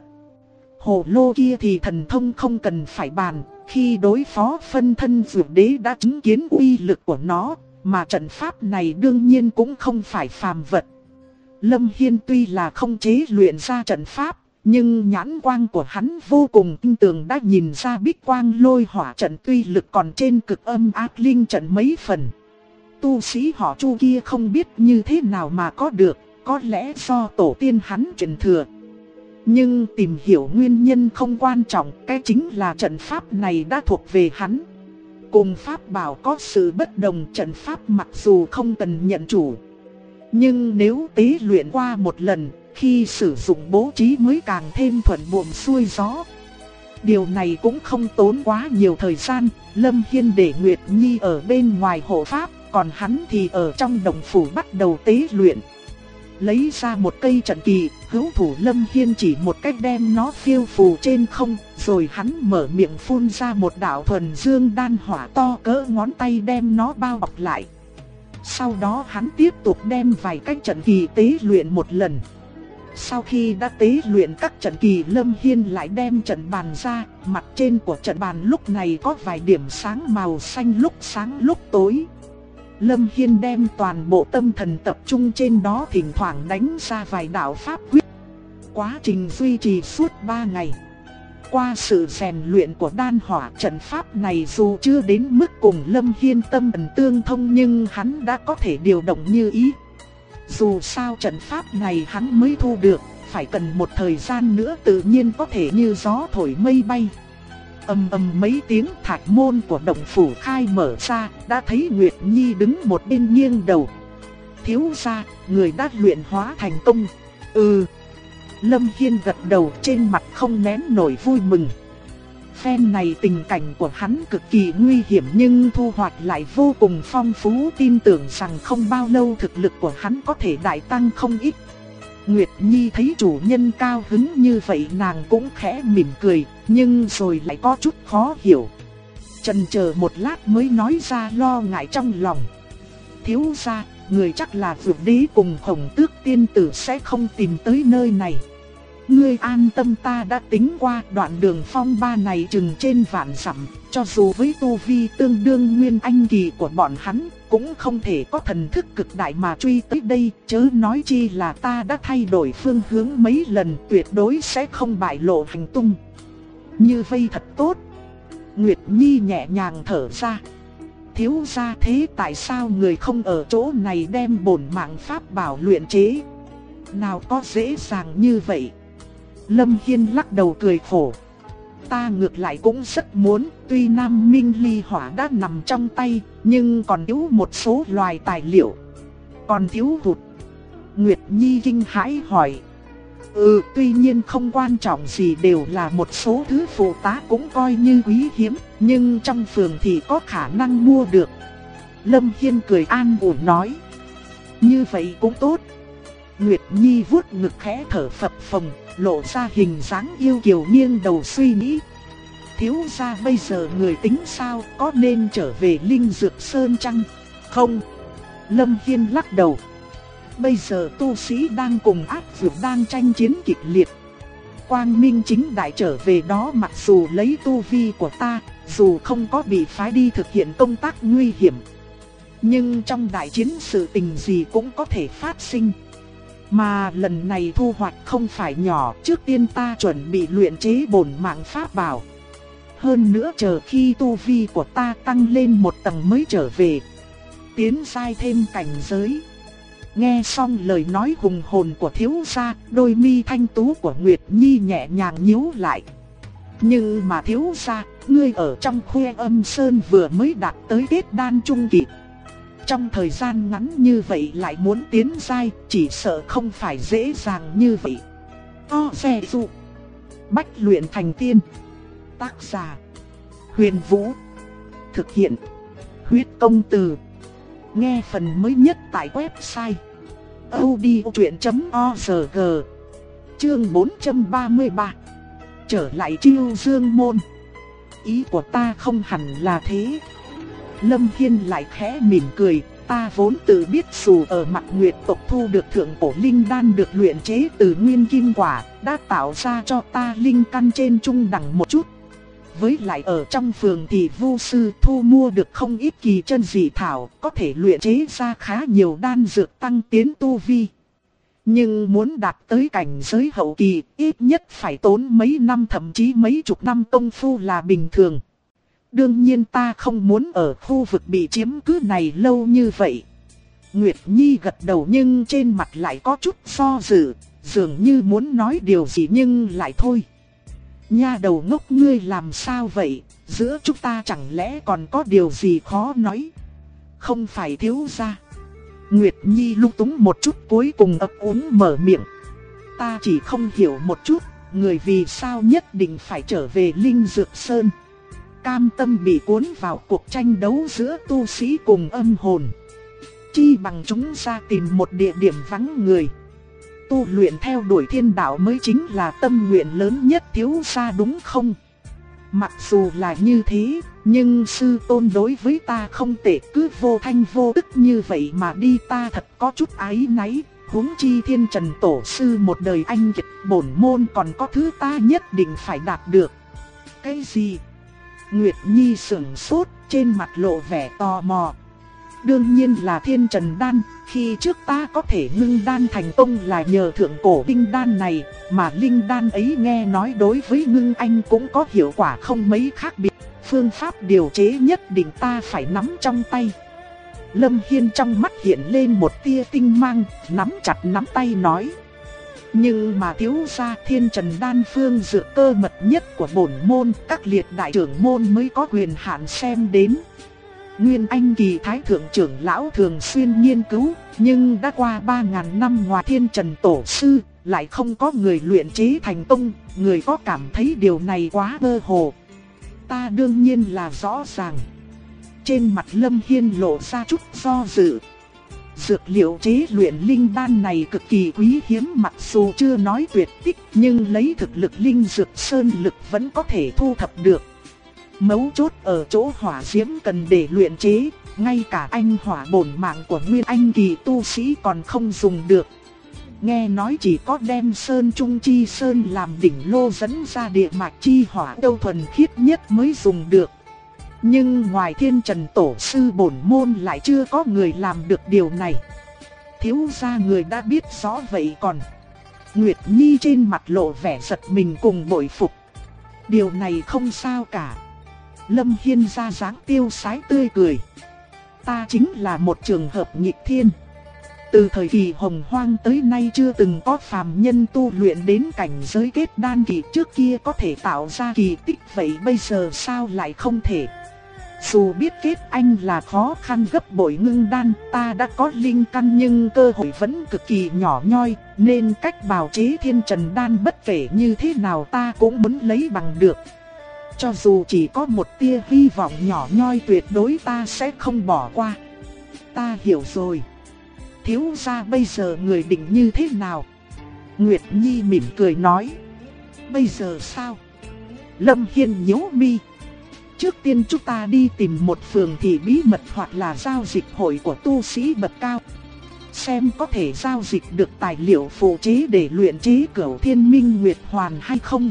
Speaker 1: Hồ lô kia thì thần thông không cần phải bàn, khi đối phó phân thân Dược Đế đã chứng kiến uy lực của nó, mà trận pháp này đương nhiên cũng không phải phàm vật. Lâm Hiên tuy là không chế luyện ra trận pháp, nhưng nhãn quang của hắn vô cùng tinh tường, đã nhìn ra bích quang lôi hỏa trận tuy lực còn trên cực âm ác linh trận mấy phần. Tu sĩ họ Chu kia không biết như thế nào mà có được, có lẽ do tổ tiên hắn truyền thừa. Nhưng tìm hiểu nguyên nhân không quan trọng, cái chính là trận pháp này đã thuộc về hắn. Cùng pháp bảo có sự bất đồng, trận pháp mặc dù không cần nhận chủ, nhưng nếu tế luyện qua một lần, khi sử dụng bố trí mới càng thêm thuận buồm xuôi gió. Điều này cũng không tốn quá nhiều thời gian, Lâm Hiên để Nguyệt Nhi ở bên ngoài hộ pháp, còn hắn thì ở trong động phủ bắt đầu tế luyện. Lấy ra một cây trận kỳ, hữu thủ Lâm Hiên chỉ một cách đem nó phiêu phù trên không, rồi hắn mở miệng phun ra một đạo thuần dương đan hỏa to cỡ ngón tay đem nó bao bọc lại. Sau đó hắn tiếp tục đem vài cái trận kỳ tế luyện một lần. Sau khi đã tế luyện các trận kỳ, Lâm Hiên lại đem trận bàn ra, mặt trên của trận bàn lúc này có vài điểm sáng màu xanh lúc sáng lúc tối. Lâm Hiên đem toàn bộ tâm thần tập trung trên đó, thỉnh thoảng đánh ra vài đạo pháp quyết. Quá trình duy trì suốt 3 ngày. Qua sự rèn luyện của đan hỏa, trận pháp này dù chưa đến mức cùng Lâm Hiên tâm thần tương thông, nhưng hắn đã có thể điều động như ý. Dù sao trận pháp này hắn mới thu được, phải cần một thời gian nữa tự nhiên có thể như gió thổi mây bay. Ầm ầm mấy tiếng, thạch môn của động phủ khai mở ra, đã thấy Nguyệt Nhi đứng một bên nghiêng đầu. Thiếu gia, người đã luyện hóa thành công. Lâm Hiên gật đầu, trên mặt không nén nổi vui mừng. Phen này tình cảnh của hắn cực kỳ nguy hiểm nhưng thu hoạch lại vô cùng phong phú, tin tưởng rằng không bao lâu thực lực của hắn có thể đại tăng không ít. Nguyệt Nhi thấy chủ nhân cao hứng như vậy nàng cũng khẽ mỉm cười, nhưng rồi lại có chút khó hiểu. Chần chờ một lát mới nói ra lo ngại trong lòng. Thiếu gia, người chắc là Dược Đế cùng Hồng Tước tiên tử sẽ không tìm tới nơi này. Ngươi an tâm, ta đã tính qua đoạn đường phong ba này chừng trên vạn dặm, cho dù với tu vi tương đương nguyên anh kỳ của bọn hắn, cũng không thể có thần thức cực đại mà truy tới đây, chớ nói chi là ta đã thay đổi phương hướng mấy lần, tuyệt đối sẽ không bại lộ hành tung. Như vậy thật tốt. Nguyệt Nhi nhẹ nhàng thở ra. Thiếu gia, thế tại sao người không ở chỗ này đem bổn mạng pháp bảo luyện chế? Nào có dễ dàng như vậy. Lâm Hiên lắc đầu cười khổ. Ta ngược lại cũng rất muốn, tuy Nam Minh Ly Hỏa đã nằm trong tay, nhưng còn thiếu một số loài tài liệu. Còn thiếu hụt. Nguyệt Nhi kinh hãi hỏi. Tuy nhiên không quan trọng gì, đều là một số thứ phụ tá cũng coi như quý hiếm, nhưng trong phường thì có khả năng mua được. Lâm Hiên cười an ủi nói. Như vậy cũng tốt. Nguyệt Nhi vuốt ngực khẽ thở phập phồng, lộ ra hình dáng yêu kiều nghiêng đầu suy nghĩ. Thiếu gia, bây giờ người tính sao, có nên trở về Linh Dược Sơn chăng? Không. Lâm Hiên lắc đầu. Bây giờ tu sĩ đang cùng ác dược đang tranh chiến kịch liệt. Quang Minh chính đại trở về đó, mặc dù lấy tu vi của ta, dù không có bị phái đi thực hiện công tác nguy hiểm, nhưng trong đại chiến sự tình gì cũng có thể phát sinh. Mà lần này thu hoạch không phải nhỏ, trước tiên ta chuẩn bị luyện chế bổn mạng pháp bảo. Hơn nữa chờ khi tu vi của ta tăng lên một tầng mới trở về, tiến giai thêm cảnh giới. Nghe xong lời nói hùng hồn của thiếu gia, đôi mi thanh tú của Nguyệt Nhi nhẹ nhàng nhíu lại. Nhưng mà thiếu gia, ngươi ở trong Khuê Âm Sơn vừa mới đạt tới kết đan trung kỳ. Trong thời gian ngắn như vậy lại muốn tiến giai, chỉ sợ không phải dễ dàng như vậy. Xe dụ Bách luyện thành tiên. Tác giả Huyền Vũ. Thực hiện Huyết Công Từ. Nghe phần mới nhất tại website audiochuyện.org. Chương 433. Trở lại Chiêu Dương Môn. Ý của ta không hẳn là thế. Lâm Hiên lại khẽ mỉm cười. Ta vốn tự biết dù ở mặt Nguyệt tộc thu được thượng cổ linh đan được luyện chế từ nguyên kim quả, đã tạo ra cho ta linh căn trên trung đẳng một chút. Với lại ở trong phường thì vu sư thu mua được không ít kỳ chân dị thảo, có thể luyện chế ra khá nhiều đan dược tăng tiến tu vi. Nhưng muốn đạt tới cảnh giới hậu kỳ, ít nhất phải tốn mấy năm thậm chí mấy chục năm công phu là bình thường. Đương nhiên ta không muốn ở khu vực bị chiếm cứ này lâu như vậy. Nguyệt Nhi gật đầu nhưng trên mặt lại có chút do dự, dường như muốn nói điều gì nhưng lại thôi. Nha đầu ngốc, ngươi làm sao vậy, giữa chúng ta chẳng lẽ còn có điều gì khó nói? Không phải thiếu gia. Nguyệt Nhi lung túng một chút cuối cùng ấp úng mở miệng. Ta chỉ không hiểu một chút, người vì sao nhất định phải trở về Linh Dược Sơn. Cam tâm bị cuốn vào cuộc tranh đấu giữa tu sĩ cùng âm hồn. Chi bằng chúng ra tìm một địa điểm vắng người. Tu luyện theo đuổi thiên đạo mới chính là tâm nguyện lớn nhất thiếu gia đúng không? Mặc dù là như thế, nhưng sư tôn đối với ta không tệ, cứ vô thanh vô tức như vậy mà đi ta thật có chút áy náy. Huống chi Thiên Trần tổ sư một đời anh kiệt, bổn môn còn có thứ ta nhất định phải đạt được. Cái gì? Nguyệt Nhi sững sốt, trên mặt lộ vẻ tò mò. Đương nhiên là Thiên Trần đan, khi trước ta có thể ngưng đan thành công là nhờ thượng cổ linh đan này, mà linh đan ấy nghe nói đối với ngưng anh cũng có hiệu quả không mấy khác biệt, phương pháp điều chế nhất định ta phải nắm trong tay. Lâm Hiên trong mắt hiện lên một tia tinh mang, nắm chặt nắm tay nói. Nhưng mà thiếu gia, Thiên Trần đan phương dược cơ mật nhất của bổn môn, các liệt đại trưởng môn mới có quyền hạn xem đến. Nguyên Anh kỳ thái thượng trưởng lão thường xuyên nghiên cứu, nhưng đã qua 3000 năm ngoài Thiên Trần tổ sư, lại không có người luyện chế thành công, người có cảm thấy điều này quá mơ hồ? Ta đương nhiên là rõ ràng. Trên mặt Lâm Hiên lộ ra chút do dự. Dược liệu chế luyện linh đan này cực kỳ quý hiếm, mặc dù chưa nói tuyệt tích nhưng lấy thực lực linh dược sơn lực vẫn có thể thu thập được. Mấu chốt ở chỗ hỏa diễm cần để luyện chế, ngay cả anh hỏa bổn mạng của nguyên anh kỳ tu sĩ còn không dùng được. Nghe nói chỉ có đem sơn trung chi sơn làm đỉnh lô dẫn ra địa mạch chi hỏa đâu thuần khiết nhất mới dùng được. Nhưng ngoài Thiên Trần tổ sư bổn môn lại chưa có người làm được điều này. Thiếu gia người đã biết rõ vậy còn. Nguyệt Nhi trên mặt lộ vẻ giật mình cùng bội phục. Điều này không sao cả. Lâm Hiên ra dáng tiêu sái tươi cười. Ta chính là một trường hợp nghịch thiên. Từ thời kỳ hồng hoang tới nay chưa từng có phàm nhân tu luyện đến cảnh giới kết đan kỳ, trước kia có thể tạo ra kỳ tích, vậy bây giờ sao lại không thể? Dù biết kết anh là khó khăn gấp bội ngưng đan, ta đã có linh căn nhưng cơ hội vẫn cực kỳ nhỏ nhoi, nên cách bào chế thiên trần đan bất kể như thế nào ta cũng muốn lấy bằng được. Cho dù chỉ có một tia hy vọng nhỏ nhoi tuyệt đối ta sẽ không bỏ qua. Ta hiểu rồi. Thiếu gia bây giờ người định như thế nào? Nguyệt Nhi mỉm cười nói. Bây giờ sao? Lâm Hiên nhíu mi. Trước tiên chúng ta đi tìm một phường thị bí mật hoặc là giao dịch hội của tu sĩ bậc cao. Xem có thể giao dịch được tài liệu phụ chế để luyện chế Cửu Thiên Minh Nguyệt Hoàn hay không.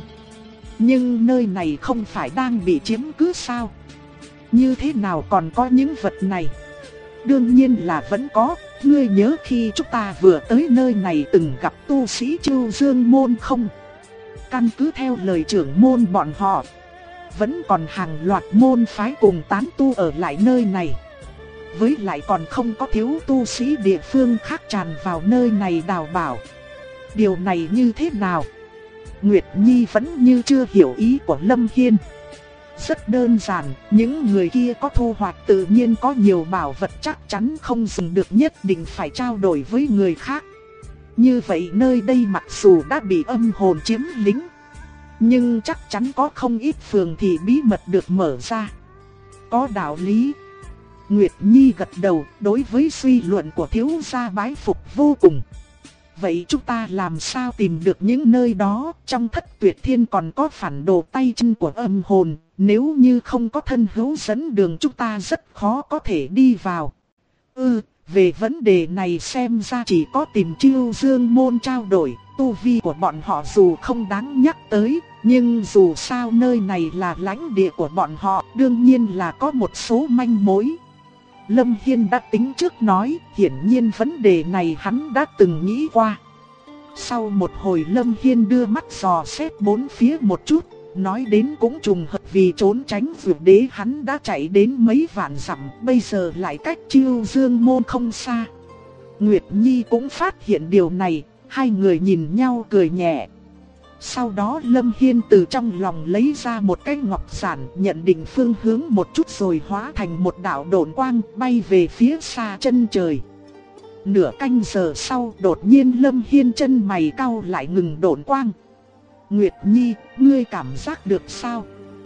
Speaker 1: Nhưng nơi này không phải đang bị chiếm cứ sao? Như thế nào còn có những vật này? Đương nhiên là vẫn có. Ngươi nhớ khi chúng ta vừa tới nơi này từng gặp tu sĩ Trưu Dương môn không? Căn cứ theo lời trưởng môn bọn họ, vẫn còn hàng loạt môn phái cùng tán tu ở lại nơi này. Với lại còn không có thiếu tu sĩ địa phương khác tràn vào nơi này đào bảo. Điều này như thế nào? Nguyệt Nhi vẫn như chưa hiểu ý của Lâm Hiên. Rất đơn giản, những người kia có thu hoạch tự nhiên có nhiều bảo vật chắc chắn không dùng được, nhất định phải trao đổi với người khác. Như vậy nơi đây mặc dù đã bị âm hồn chiếm lĩnh, nhưng chắc chắn có không ít phường thị bí mật được mở ra. Có đạo lý. Nguyệt Nhi gật đầu, đối với suy luận của thiếu gia bái phục vô cùng. Vậy chúng ta làm sao tìm được những nơi đó? Trong Thất Tuyệt Thiên còn có phản đồ tay chân của âm hồn, nếu như không có thân hữu dẫn đường chúng ta rất khó có thể đi vào. Về vấn đề này xem ra chỉ có tìm Trưu Dương môn trao đổi. Tu vi của bọn họ dù không đáng nhắc tới, nhưng dù sao nơi này là lãnh địa của bọn họ, đương nhiên là có một số manh mối. Lâm Hiên đã tính trước nói, hiển nhiên vấn đề này hắn đã từng nghĩ qua. Sau một hồi Lâm Hiên đưa mắt dò xét bốn phía một chút, nói đến cũng trùng hợp vì trốn tránh Dược Đế hắn đã chạy đến mấy vạn dặm, bây giờ lại cách Trưu Dương môn không xa. Nguyệt Nhi cũng phát hiện điều này, hai người nhìn nhau cười nhẹ. Sau đó Lâm Hiên từ trong lòng lấy ra một cái ngọc giản, nhận định phương hướng một chút rồi hóa thành một đạo độn quang bay về phía xa chân trời. Nửa canh giờ sau đột nhiên Lâm Hiên chân mày cau lại ngừng độn quang. Nguyệt Nhi, ngươi cảm giác được sao?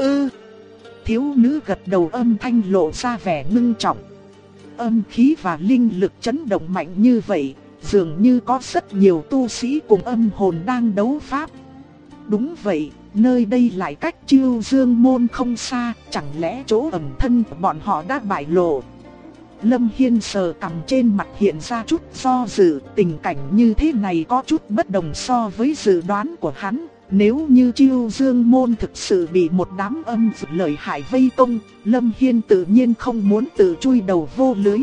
Speaker 1: Thiếu nữ gật đầu, âm thanh lộ ra vẻ ngưng trọng. Âm khí và linh lực chấn động mạnh như vậy, dường như có rất nhiều tu sĩ cùng âm hồn đang đấu pháp. Đúng vậy, nơi đây lại cách Trưu Dương môn không xa, chẳng lẽ chỗ ẩn thân của bọn họ đã bại lộ? Lâm Hiên sờ cằm, trên mặt hiện ra chút do dự, tình cảnh như thế này có chút bất đồng so với dự đoán của hắn. Nếu như Trưu Dương môn thực sự bị một đám âm dược lợi hại vây công, Lâm Hiên tự nhiên không muốn tự chui đầu vô lưới.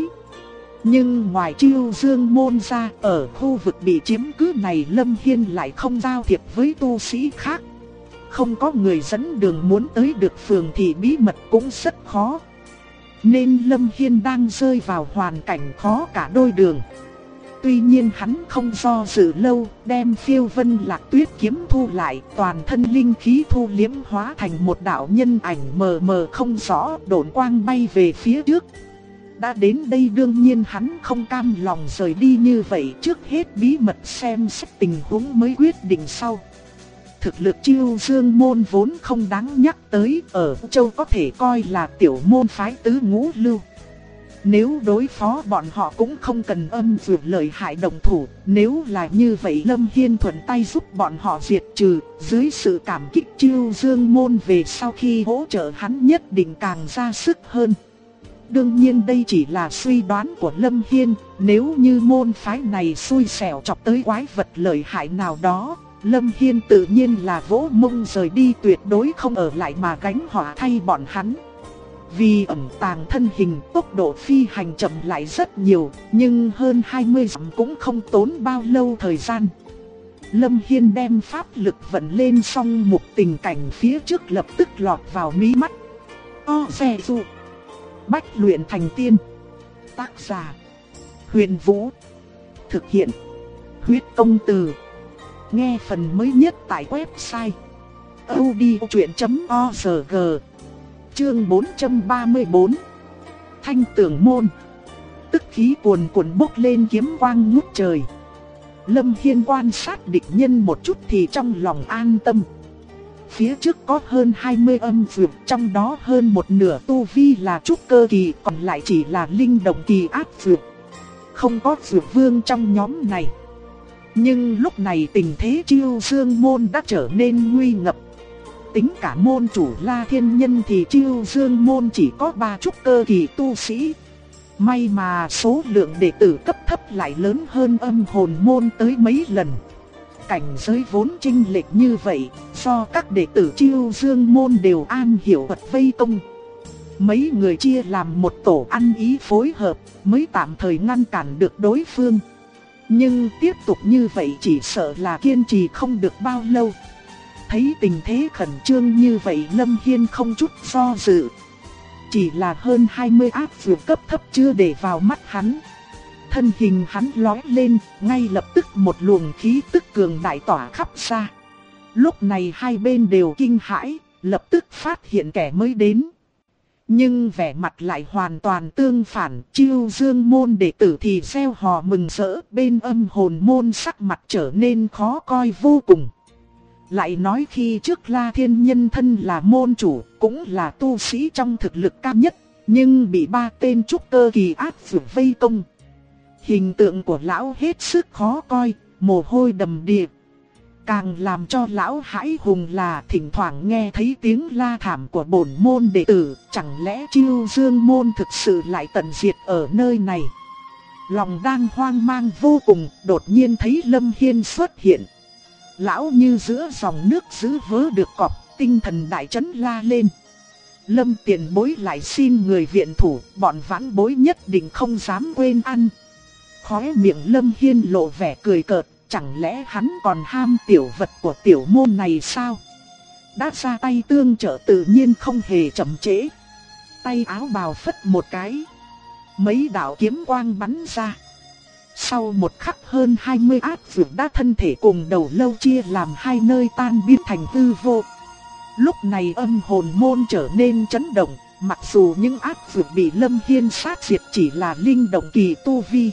Speaker 1: Nhưng ngoài Trưu Dương môn ra, ở khu vực bị chiếm cứ này Lâm Hiên lại không giao thiệp với tu sĩ khác. Không có người dẫn đường, muốn tới được phường thị bí mật cũng rất khó. Nên Lâm Hiên đang rơi vào hoàn cảnh khó cả đôi đường. Tuy nhiên hắn không do dự lâu, đem Phiêu Vân Lạc Tuyết kiếm thu lại, toàn thân linh khí thu liếm hóa thành một đạo nhân ảnh mờ mờ không rõ, độn quang bay về phía trước. Đã đến đây đương nhiên hắn không cam lòng rời đi như vậy, trước hết bí mật xem xét tình huống mới quyết định sau. Thực lực Trưu Dương môn vốn không đáng nhắc tới, ở Châu có thể coi là tiểu môn phái tứ ngũ lưu. Nếu đối phó bọn họ cũng không cần âm dược lợi hại đồng thủ. Nếu là như vậy Lâm Hiên thuận tay giúp bọn họ diệt trừ. Dưới sự cảm kích Chiêu Dương môn về sau khi hỗ trợ hắn nhất định càng ra sức hơn. Đương nhiên đây chỉ là suy đoán của Lâm Hiên. Nếu như môn phái này xui xẻo chọc tới quái vật lợi hại nào đó, Lâm Hiên tự nhiên là vỗ mông rời đi, tuyệt đối không ở lại mà gánh họa thay bọn hắn. Vì ẩn tàng thân hình, tốc độ phi hành chậm lại rất nhiều, nhưng hơn 20 dặm cũng không tốn bao lâu thời gian. Lâm Hiên đem pháp lực vận lên xong, một tình cảnh phía trước lập tức lọt vào mí mắt. Xe dụ Bách luyện thành tiên. Tác giả Huyền Vũ. Thực hiện Huyết Công Từ. Nghe phần mới nhất tại website audiochuyện.org. Chương 434. Thanh Tường Môn. Tức khí cuồn cuộn bốc lên, kiếm quang ngút trời. Lâm Hiên quan sát địch nhân một chút thì trong lòng an tâm. Phía trước có hơn 20 âm dược, trong đó hơn một nửa tu vi là trúc cơ kỳ, còn lại chỉ là linh động kỳ áp dược. Không có dược vương trong nhóm này. Nhưng lúc này tình thế Chiêu Dương môn đã trở nên nguy ngập. Tính cả môn chủ La Thiên Nhân thì Chiêu Dương môn chỉ có 3 trúc cơ kỳ tu sĩ. May mà số lượng đệ tử cấp thấp lại lớn hơn âm hồn môn tới mấy lần. Cảnh giới vốn chênh lệch như vậy, do các đệ tử Chiêu Dương môn đều am hiểu thuật vây công. Mấy người chia làm một tổ ăn ý phối hợp, mới tạm thời ngăn cản được đối phương. Nhưng tiếp tục như vậy chỉ sợ là kiên trì không được bao lâu. Thấy tình thế khẩn trương như vậy, Lâm Hiên không chút do dự. Chỉ là hơn 20 áp dược cấp thấp chưa để vào mắt hắn. Thân hình hắn lói lên, ngay lập tức một luồng khí tức cường đại tỏa khắp ra. Lúc này hai bên đều kinh hãi, lập tức phát hiện kẻ mới đến. Nhưng vẻ mặt lại hoàn toàn tương phản, Chiêu Dương môn đệ tử thì reo hò mừng rỡ, bên âm hồn môn sắc mặt trở nên khó coi vô cùng. Lại nói khi trước La Thiên Nhân thân là môn chủ, cũng là tu sĩ trong thực lực cao nhất, nhưng bị 3 tên trúc cơ kỳ áp dược vây công. Hình tượng của lão hết sức khó coi, mồ hôi đầm đìa. Càng làm cho lão hãi hùng là thỉnh thoảng nghe thấy tiếng la thảm của bổn môn đệ tử, chẳng lẽ Chiêu Dương môn thực sự lại tận diệt ở nơi này. Lòng đang hoang mang vô cùng, đột nhiên thấy Lâm Hiên xuất hiện. Lão như giữa dòng nước giữ vớ được cọp, tinh thần đại chấn la lên. Lâm tiền bối lại xin người viện thủ, bọn vãn bối nhất định không dám quên ăn. Khóe miệng Lâm Hiên lộ vẻ cười cợt, chẳng lẽ hắn còn ham tiểu vật của tiểu môn này sao? Đã ra tay tương trợ tự nhiên không hề chậm trễ. Tay áo bào phất một cái, mấy đạo kiếm quang bắn ra. Sau một khắc hơn 20 ác dược đã thân thể cùng đầu lâu chia làm hai nơi tan biến thành hư vô. Lúc này âm hồn môn trở nên chấn động, mặc dù những ác dược bị Lâm Hiên sát diệt chỉ là linh động kỳ tu vi,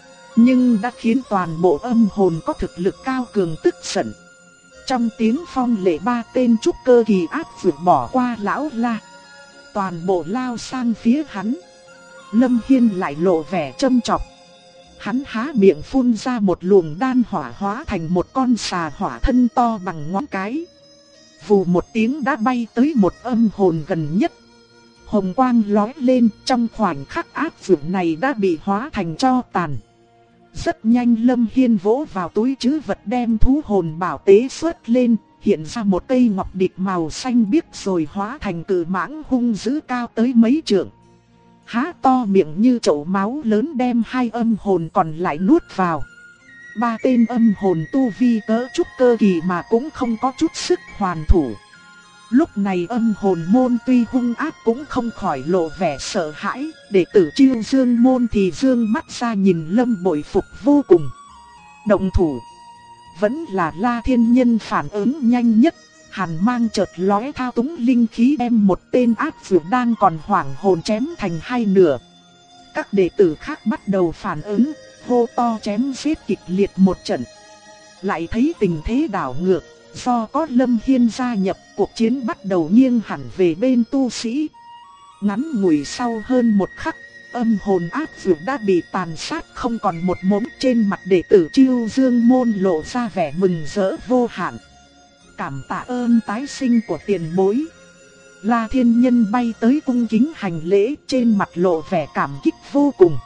Speaker 1: nhưng đã khiến toàn bộ âm hồn có thực lực cao cường tức giận. Trong tiếng phong lệ 3 tên trúc cơ kỳ ác dược bỏ qua lão La, toàn bộ lao sang phía hắn. Lâm Hiên lại lộ vẻ châm chọc. Hắn há miệng phun ra một luồng đan hỏa hóa thành một con xà hỏa thân to bằng ngón cái. Vù một tiếng đã bay tới một âm hồn gần nhất. Hồng quang lóe lên, trong khoảnh khắc ác dược này đã bị hóa thành tro tàn. Rất nhanh Lâm Hiên vỗ vào túi trữ vật đem thú hồn bảo tế xuất lên, hiện ra một cây ngọc địch màu xanh biếc rồi hóa thành cự mãng hung dữ cao tới mấy trượng. Há to miệng như chậu máu lớn đem hai âm hồn còn lại nuốt vào. 3 tên âm hồn tu vi cỡ trúc cơ kỳ mà cũng không có chút sức hoàn thủ. Lúc này âm hồn môn tuy hung ác cũng không khỏi lộ vẻ sợ hãi, đệ tử Chiêu Dương môn thì dương mắt ra nhìn Lâm bội phục vô cùng. Động thủ, vẫn là La Thiên Nhân phản ứng nhanh nhất, hàn mang chợt lóe thao túng linh khí đem một tên ác dược đang còn hoảng hồn chém thành hai nửa. Các đệ tử khác bắt đầu phản ứng, hô to chém giết kịch liệt một trận. Lại thấy tình thế đảo ngược. Do có Lâm Hiên gia nhập, cuộc chiến bắt đầu nghiêng hẳn về bên tu sĩ. Ngắn ngủi sau hơn một khắc, âm hồn ác dược đã bị tàn sát không còn một mống, trên mặt đệ tử Chiêu Dương môn lộ ra vẻ mừng rỡ vô hạn. Cảm tạ ơn tái sinh của tiền bối. La Thiên Nhân bay tới cung kính hành lễ, trên mặt lộ vẻ cảm kích vô cùng.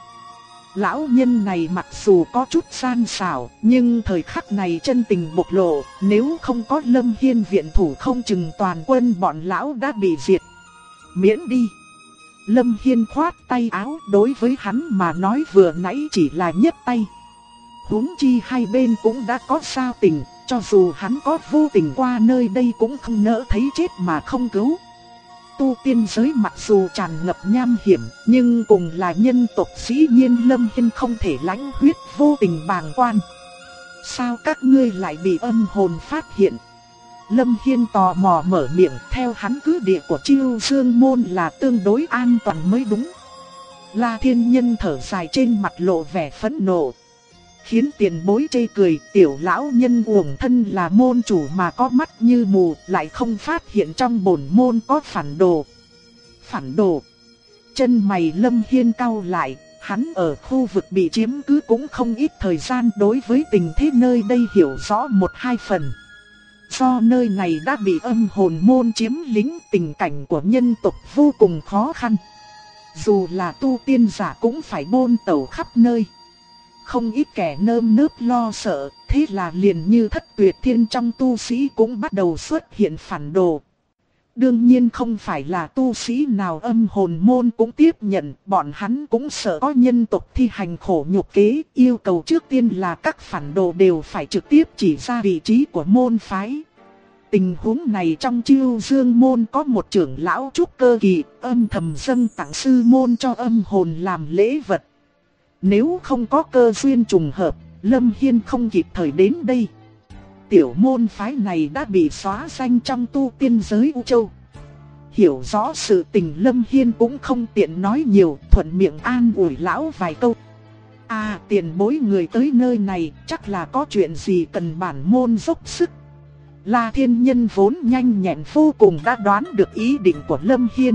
Speaker 1: Lão nhân này mặc dù có chút gian xảo, nhưng thời khắc này chân tình bộc lộ, nếu không có Lâm Hiên viện thủ không chừng toàn quân bọn lão đã bị diệt. Miễn đi. Lâm Hiên khoát tay áo, đối với hắn mà nói vừa nãy chỉ là nhấc tay. Huống chi hai bên cũng đã có giao tình, cho dù hắn có vô tình qua nơi đây cũng không nỡ thấy chết mà không cứu. Tu tiên giới mặc dù tràn ngập nham hiểm, nhưng cùng là nhân tộc dĩ nhiên Lâm Hiên không thể lãnh huyết vô tình bàng quan. Sao các ngươi lại bị âm hồn phát hiện? Lâm Hiên tò mò mở miệng, theo hắn cứ địa của Chiêu Dương môn là tương đối an toàn mới đúng. La Thiên Nhân thở dài, trên mặt lộ vẻ phẫn nộ. Khiến tiền bối chê cười, tiểu lão nhân uổng thân là môn chủ mà có mắt như mù, lại không phát hiện trong bổn môn có phản đồ. Phản đồ? Chân mày Lâm Hiên cau lại, hắn ở khu vực bị chiếm cứ cũng không ít thời gian, đối với tình thế nơi đây hiểu rõ một hai phần. Do nơi này đã bị âm hồn môn chiếm lĩnh, tình cảnh của nhân tộc vô cùng khó khăn. Dù là tu tiên giả cũng phải bôn tẩu khắp nơi. Không ít kẻ nơm nớp lo sợ, thế là liền như Thất Tuyệt Thiên trong tu sĩ cũng bắt đầu xuất hiện phản đồ. Đương nhiên không phải là tu sĩ nào âm hồn môn cũng tiếp nhận, bọn hắn cũng sợ có nhân tộc thi hành khổ nhục kế, yêu cầu trước tiên là các phản đồ đều phải trực tiếp chỉ ra vị trí của môn phái. Tình huống này trong Chiêu Dương môn có một trưởng lão trúc cơ kỳ, âm thầm dâng tặng sư môn cho âm hồn làm lễ vật. Nếu không có cơ duyên trùng hợp, Lâm Hiên không kịp thời đến đây. Tiểu môn phái này đã bị xóa danh trong tu tiên giới U Châu. Hiểu rõ sự tình, Lâm Hiên cũng không tiện nói nhiều, thuận miệng an ủi lão vài câu. À, tiền bối người tới nơi này, chắc là có chuyện gì cần bản môn dốc sức. La Thiên Nhân vốn nhanh nhẹn vô cùng đã đoán được ý định của Lâm Hiên.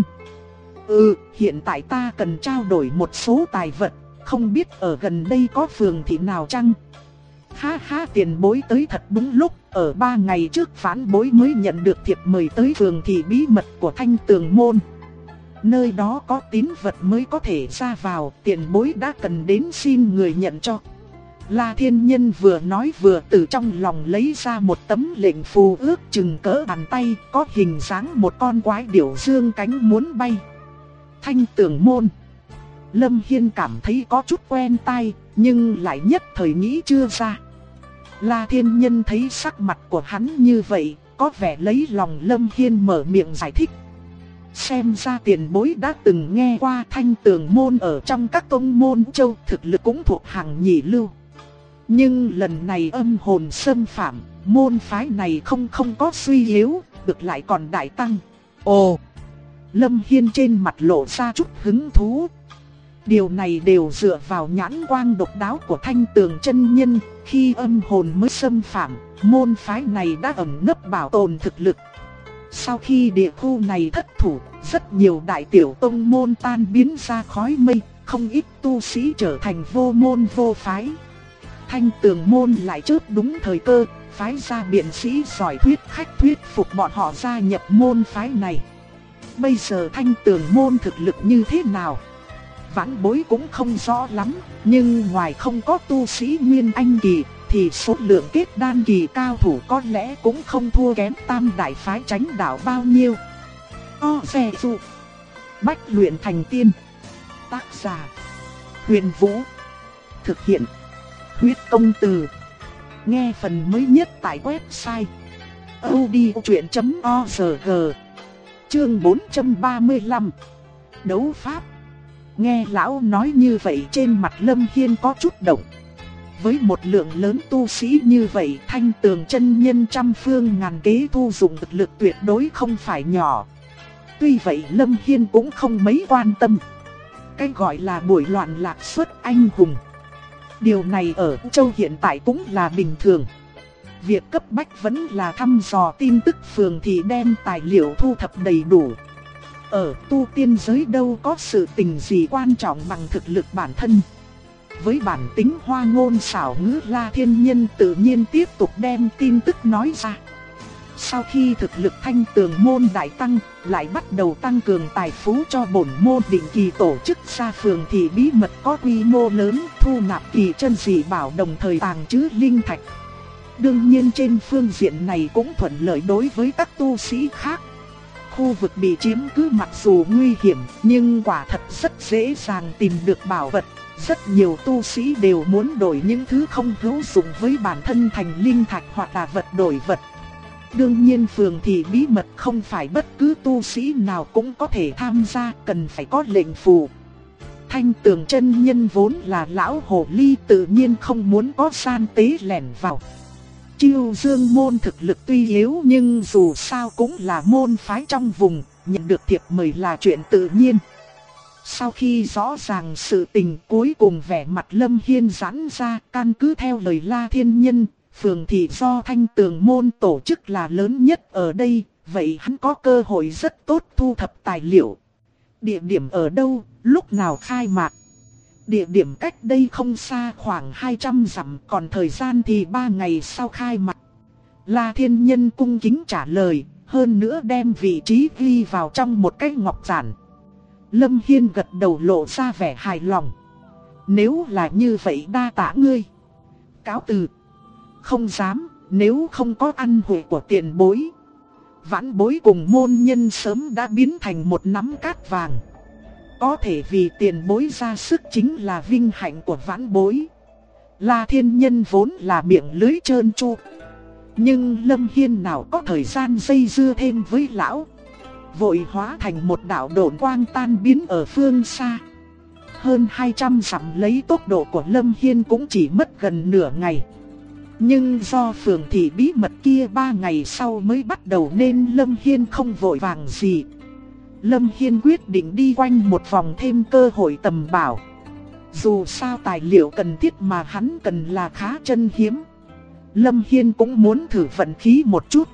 Speaker 1: Hiện tại ta cần trao đổi một số tài vật, không biết ở gần đây có phường thị nào chăng? Ha ha, tiền bối tới thật đúng lúc, ở 3 ngày trước phán bối mới nhận được thiệp mời tới phường thị bí mật của Thanh Tường môn. Nơi đó có tín vật mới có thể ra vào, tiền bối đã cần đến xin người nhận cho. La Thiên Nhân vừa nói vừa từ trong lòng lấy ra một tấm lệnh phù ước chừng cỡ bàn tay, có hình dáng một con quái điểu dương cánh muốn bay. Thanh Tường môn. Lâm Hiên cảm thấy có chút quen tai, nhưng lại nhất thời nghĩ chưa ra. La Thiên Nhân thấy sắc mặt của hắn như vậy, có vẻ lấy lòng Lâm Hiên mở miệng giải thích. Xem ra tiền bối đã từng nghe qua Thanh Tường môn ở trong các tông môn châu, thực lực cũng thuộc hàng nhị lưu. Nhưng lần này âm hồn xâm phạm, môn phái này không có suy yếu, ngược lại còn đại tăng. Ồ! Lâm Hiên trên mặt lộ ra chút hứng thú. Điều này đều dựa vào nhãn quang độc đáo của Thanh Tường chân nhân, khi âm hồn mới xâm phạm, môn phái này đã ẩn nấp bảo tồn thực lực. Sau khi địa khu này thất thủ, rất nhiều đại tiểu tông môn tan biến ra khói mây, không ít tu sĩ trở thành vô môn vô phái. Thanh Tường môn lại chớp đúng thời cơ, phái ra biện sĩ giỏi thuyết khách thuyết phục bọn họ gia nhập môn phái này. Bây giờ Thanh Tường môn thực lực như thế nào? Vãn bối cũng không rõ lắm, nhưng ngoài không có tu sĩ Nguyên Anh kỳ, thì số lượng kết đan kỳ cao thủ có lẽ cũng không thua kém tam đại phái Chánh đạo bao nhiêu. Xe dụ. Bách luyện thành tiên. Tác giả: Huyền Vũ. Thực hiện: Huyết Công Từ. Nghe phần mới nhất tại website audiochuyện.org. Chương 435. Đấu pháp. Nghe lão nói như vậy, trên mặt Lâm Hiên có chút động. Với một lượng lớn tu sĩ như vậy, Thanh Tường chân nhân trăm phương ngàn kế thu dụng thực lực tuyệt đối không phải nhỏ. Tuy vậy Lâm Hiên cũng không mấy quan tâm. Cái gọi là buổi loạn lạc xuất anh hùng, điều này ở châu hiện tại cũng là bình thường. Việc cấp bách vẫn là thăm dò tin tức phường thị, đem tài liệu thu thập đầy đủ. Ở tu tiên giới đâu có sự tình gì quan trọng bằng thực lực bản thân. Với bản tính hoa ngôn xảo ngữ, La Thiên Nhân tự nhiên tiếp tục đem tin tức nói ra. Sau khi thực lực Thanh Tường môn đại tăng, lại bắt đầu tăng cường tài phú cho bổn môn, định kỳ tổ chức ra phường thị bí mật có quy mô lớn, thu nạp kỳ chân dị bảo, đồng thời tàng trữ linh thạch. Đương nhiên trên phương diện này cũng thuận lợi đối với các tu sĩ khác. Khu vực bị chiếm cứ mặc dù nguy hiểm, nhưng quả thật rất dễ dàng tìm được bảo vật. Rất nhiều tu sĩ đều muốn đổi những thứ không hữu dụng với bản thân thành linh thạch hoặc là vật đổi vật. Đương nhiên phường thị bí mật không phải bất cứ tu sĩ nào cũng có thể tham gia, cần phải có lệnh phù. Thanh Tường chân nhân vốn là lão hồ ly, tự nhiên không muốn có gian tế lẻn vào. Chiêu Dương môn thực lực tuy yếu nhưng dù sao cũng là môn phái trong vùng, nhận được thiệp mời là chuyện tự nhiên. Sau khi rõ ràng sự tình, cuối cùng vẻ mặt Lâm Hiên giãn ra, căn cứ theo lời La Thiên Nhân, phường thị do Thanh Tường môn tổ chức là lớn nhất ở đây, vậy hắn có cơ hội rất tốt thu thập tài liệu. Địa điểm ở đâu, lúc nào khai mạc? Địa điểm cách đây không xa, khoảng 200 dặm, còn thời gian thì 3 ngày sau khai mạc. La Thiên Nhân cung kính trả lời, hơn nữa đem vị trí ghi vào trong một cái ngọc giản. Lâm Hiên gật đầu lộ ra vẻ hài lòng. Nếu là như vậy đa tạ ngươi. Cáo từ. Không dám, nếu không có ăn hội của tiền bối. Vãn bối cùng môn nhân sớm đã biến thành một nắm cát vàng. Có thể vì tiền bối ra sức chính là vinh hạnh của vãn bối. La Thiên Nhân vốn là miệng lưới trơn tru. Nhưng Lâm Hiên nào có thời gian dây dưa thêm với lão. Vội hóa thành một đạo độn quang tan biến ở phương xa. Hơn 200 dặm lấy tốc độ của Lâm Hiên cũng chỉ mất gần nửa ngày. Nhưng do phường thị bí mật kia 3 ngày sau mới bắt đầu nên Lâm Hiên không vội vàng gì. Lâm Hiên quyết định đi quanh một vòng thêm cơ hội tầm bảo. Dù sao tài liệu cần thiết mà hắn cần là khá chân hiếm. Lâm Hiên cũng muốn thử vận khí một chút.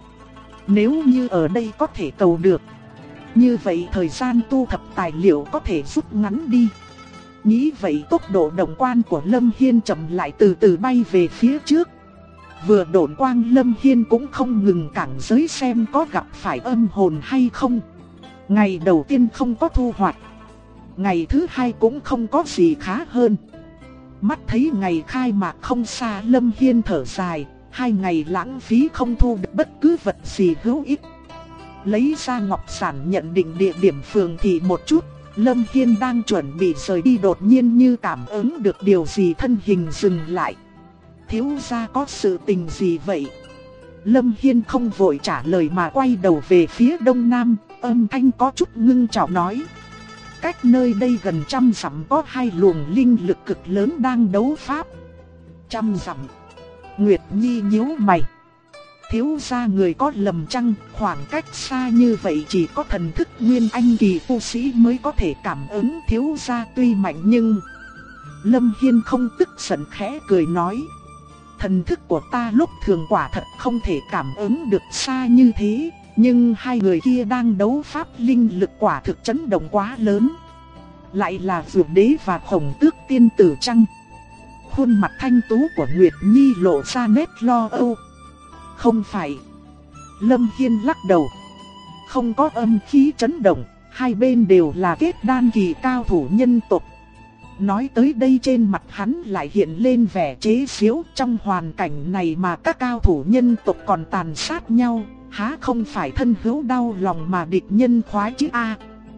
Speaker 1: Nếu như ở đây có thể cầu được, như vậy thời gian tu thập tài liệu có thể rút ngắn đi. Nghĩ vậy tốc độ động quan của Lâm Hiên chậm lại, từ từ bay về phía trước. Vừa độn quang Lâm Hiên cũng không ngừng cảng giới xem có gặp phải âm hồn hay không. Ngày đầu tiên không có thu hoạch, ngày thứ hai cũng không có gì khá hơn. Mắt thấy ngày khai mạc không xa, Lâm Hiên thở dài, 2 ngày lãng phí không thu được bất cứ vật gì hữu ích. Lấy ra ngọc giản nhận định địa điểm phường thị một chút, Lâm Hiên đang chuẩn bị rời đi, đột nhiên như cảm ứng được điều gì, thân hình dừng lại. Thiếu gia có sự tình gì vậy? Lâm Hiên không vội trả lời mà quay đầu về phía đông nam, âm thanh có chút ngưng trọng nói. Cách nơi đây gần 100 dặm có 2 luồng linh lực cực lớn đang đấu pháp. 100 dặm. Nguyệt Nhi nhíu mày. Thiếu gia người có lầm chăng? Khoảng cách xa như vậy chỉ có thần thức nguyên anh kỳ tu sĩ mới có thể cảm ứng. Thiếu gia tuy mạnh nhưng... Lâm Hiên không tức giận, khẽ cười nói. Thần thức của ta lúc thường quả thật không thể cảm ứng được xa như thế. Nhưng 2 người kia đang đấu pháp, linh lực quả thực chấn động quá lớn. Lại là Dược Đế và Khổng Tước tiên tử chăng? Khuôn mặt thanh tú của Nguyệt Nhi lộ ra nét lo âu. Không phải. Lâm Hiên lắc đầu. Không có âm khí chấn động, 2 bên đều là kết đan kỳ cao thủ nhân tộc. Nói tới đây trên mặt hắn lại hiện lên vẻ chế giễu. Trong hoàn cảnh này mà các cao thủ nhân tộc còn tàn sát nhau, há không phải thân hữu đau lòng mà địch nhân khoái chứ a.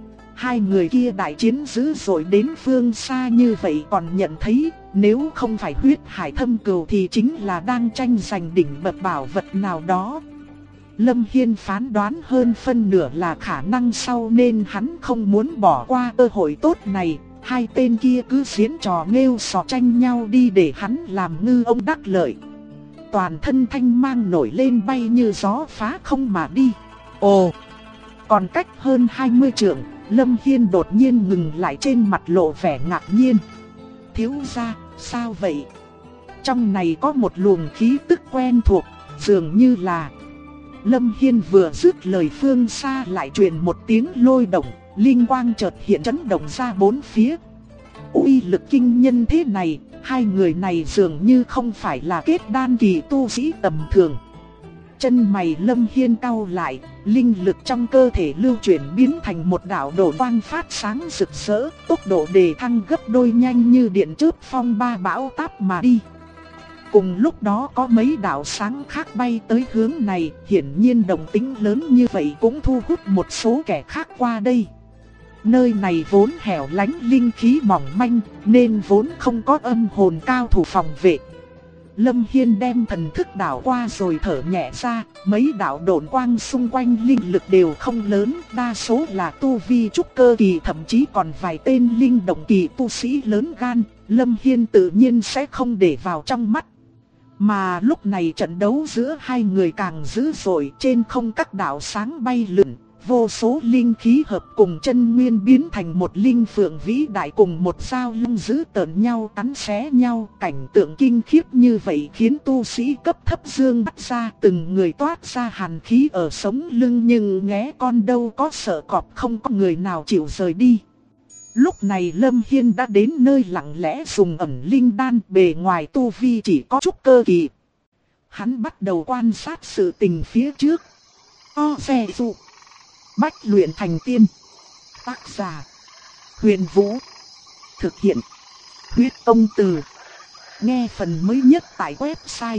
Speaker 1: 2 người kia đại chiến dữ dội đến phương xa như vậy còn nhận thấy, nếu không phải huyết hải thâm cừu thì chính là đang tranh giành đỉnh bậc bảo vật nào đó. Lâm Hiên phán đoán hơn phân nửa là khả năng sau nên hắn không muốn bỏ qua cơ hội tốt này. 2 tên kia cứ diễn trò nghêu sò tranh nhau đi để hắn làm ngư ông đắc lợi. Toàn thân thanh mang nổi lên, bay như gió phá không mà đi. Ồ, còn cách hơn 20 trượng, Lâm Hiên đột nhiên ngừng lại, trên mặt lộ vẻ ngạc nhiên. Thiếu gia, sao vậy? Trong này có một luồng khí tức quen thuộc, dường như là... Lâm Hiên vừa dứt lời, phương xa lại truyền một tiếng lôi động, linh quang chợt hiện chấn động ra bốn phía. Uy lực kinh nhân thế này, hai người này dường như không phải là kết đan kỳ tu sĩ tầm thường. Chân mày Lâm Hiên cau lại, linh lực trong cơ thể lưu chuyển biến thành một đạo đổ quang phát sáng rực rỡ, tốc độ đề thăng gấp đôi, nhanh như điện chớp phong ba bão táp mà đi. Cùng lúc đó có mấy đạo sáng khác bay tới hướng này, hiển nhiên động tĩnh lớn như vậy cũng thu hút một số kẻ khác qua đây. Nơi này vốn hẻo lánh, linh khí mỏng manh, nên vốn không có âm hồn cao thủ phòng vệ. Lâm Hiên đem thần thức đảo qua rồi thở nhẹ ra, mấy đạo độn quang xung quanh linh lực đều không lớn, đa số là tu vi trúc cơ kỳ, thậm chí còn vài tên linh động kỳ tu sĩ lớn gan, Lâm Hiên tự nhiên sẽ không để vào trong mắt. Mà lúc này trận đấu giữa hai người càng dữ dội, trên không các đạo sáng bay lượn, vô số linh khí hợp cùng chân nguyên biến thành một linh phượng vĩ đại cùng một dao long dữ tợn nhau cắn xé nhau. Cảnh tượng kinh khiếp như vậy khiến tu sĩ cấp thấp dương bắt ra, từng người toát ra hàn khí ở sống lưng, nhưng nghé con đâu có sợ cọp, không có người nào chịu rời đi. Lúc này Lâm Hiên đã đến nơi lặng lẽ dùng ẩn linh đan, bề ngoài tu vi chỉ có chút cơ kỳ. Hắn bắt đầu quan sát sự tình phía trước. Xe dụ Bách luyện thành tiên. Tác giả Huyền Vũ. Thực hiện Huyết Tông Từ. Nghe phần mới nhất tại website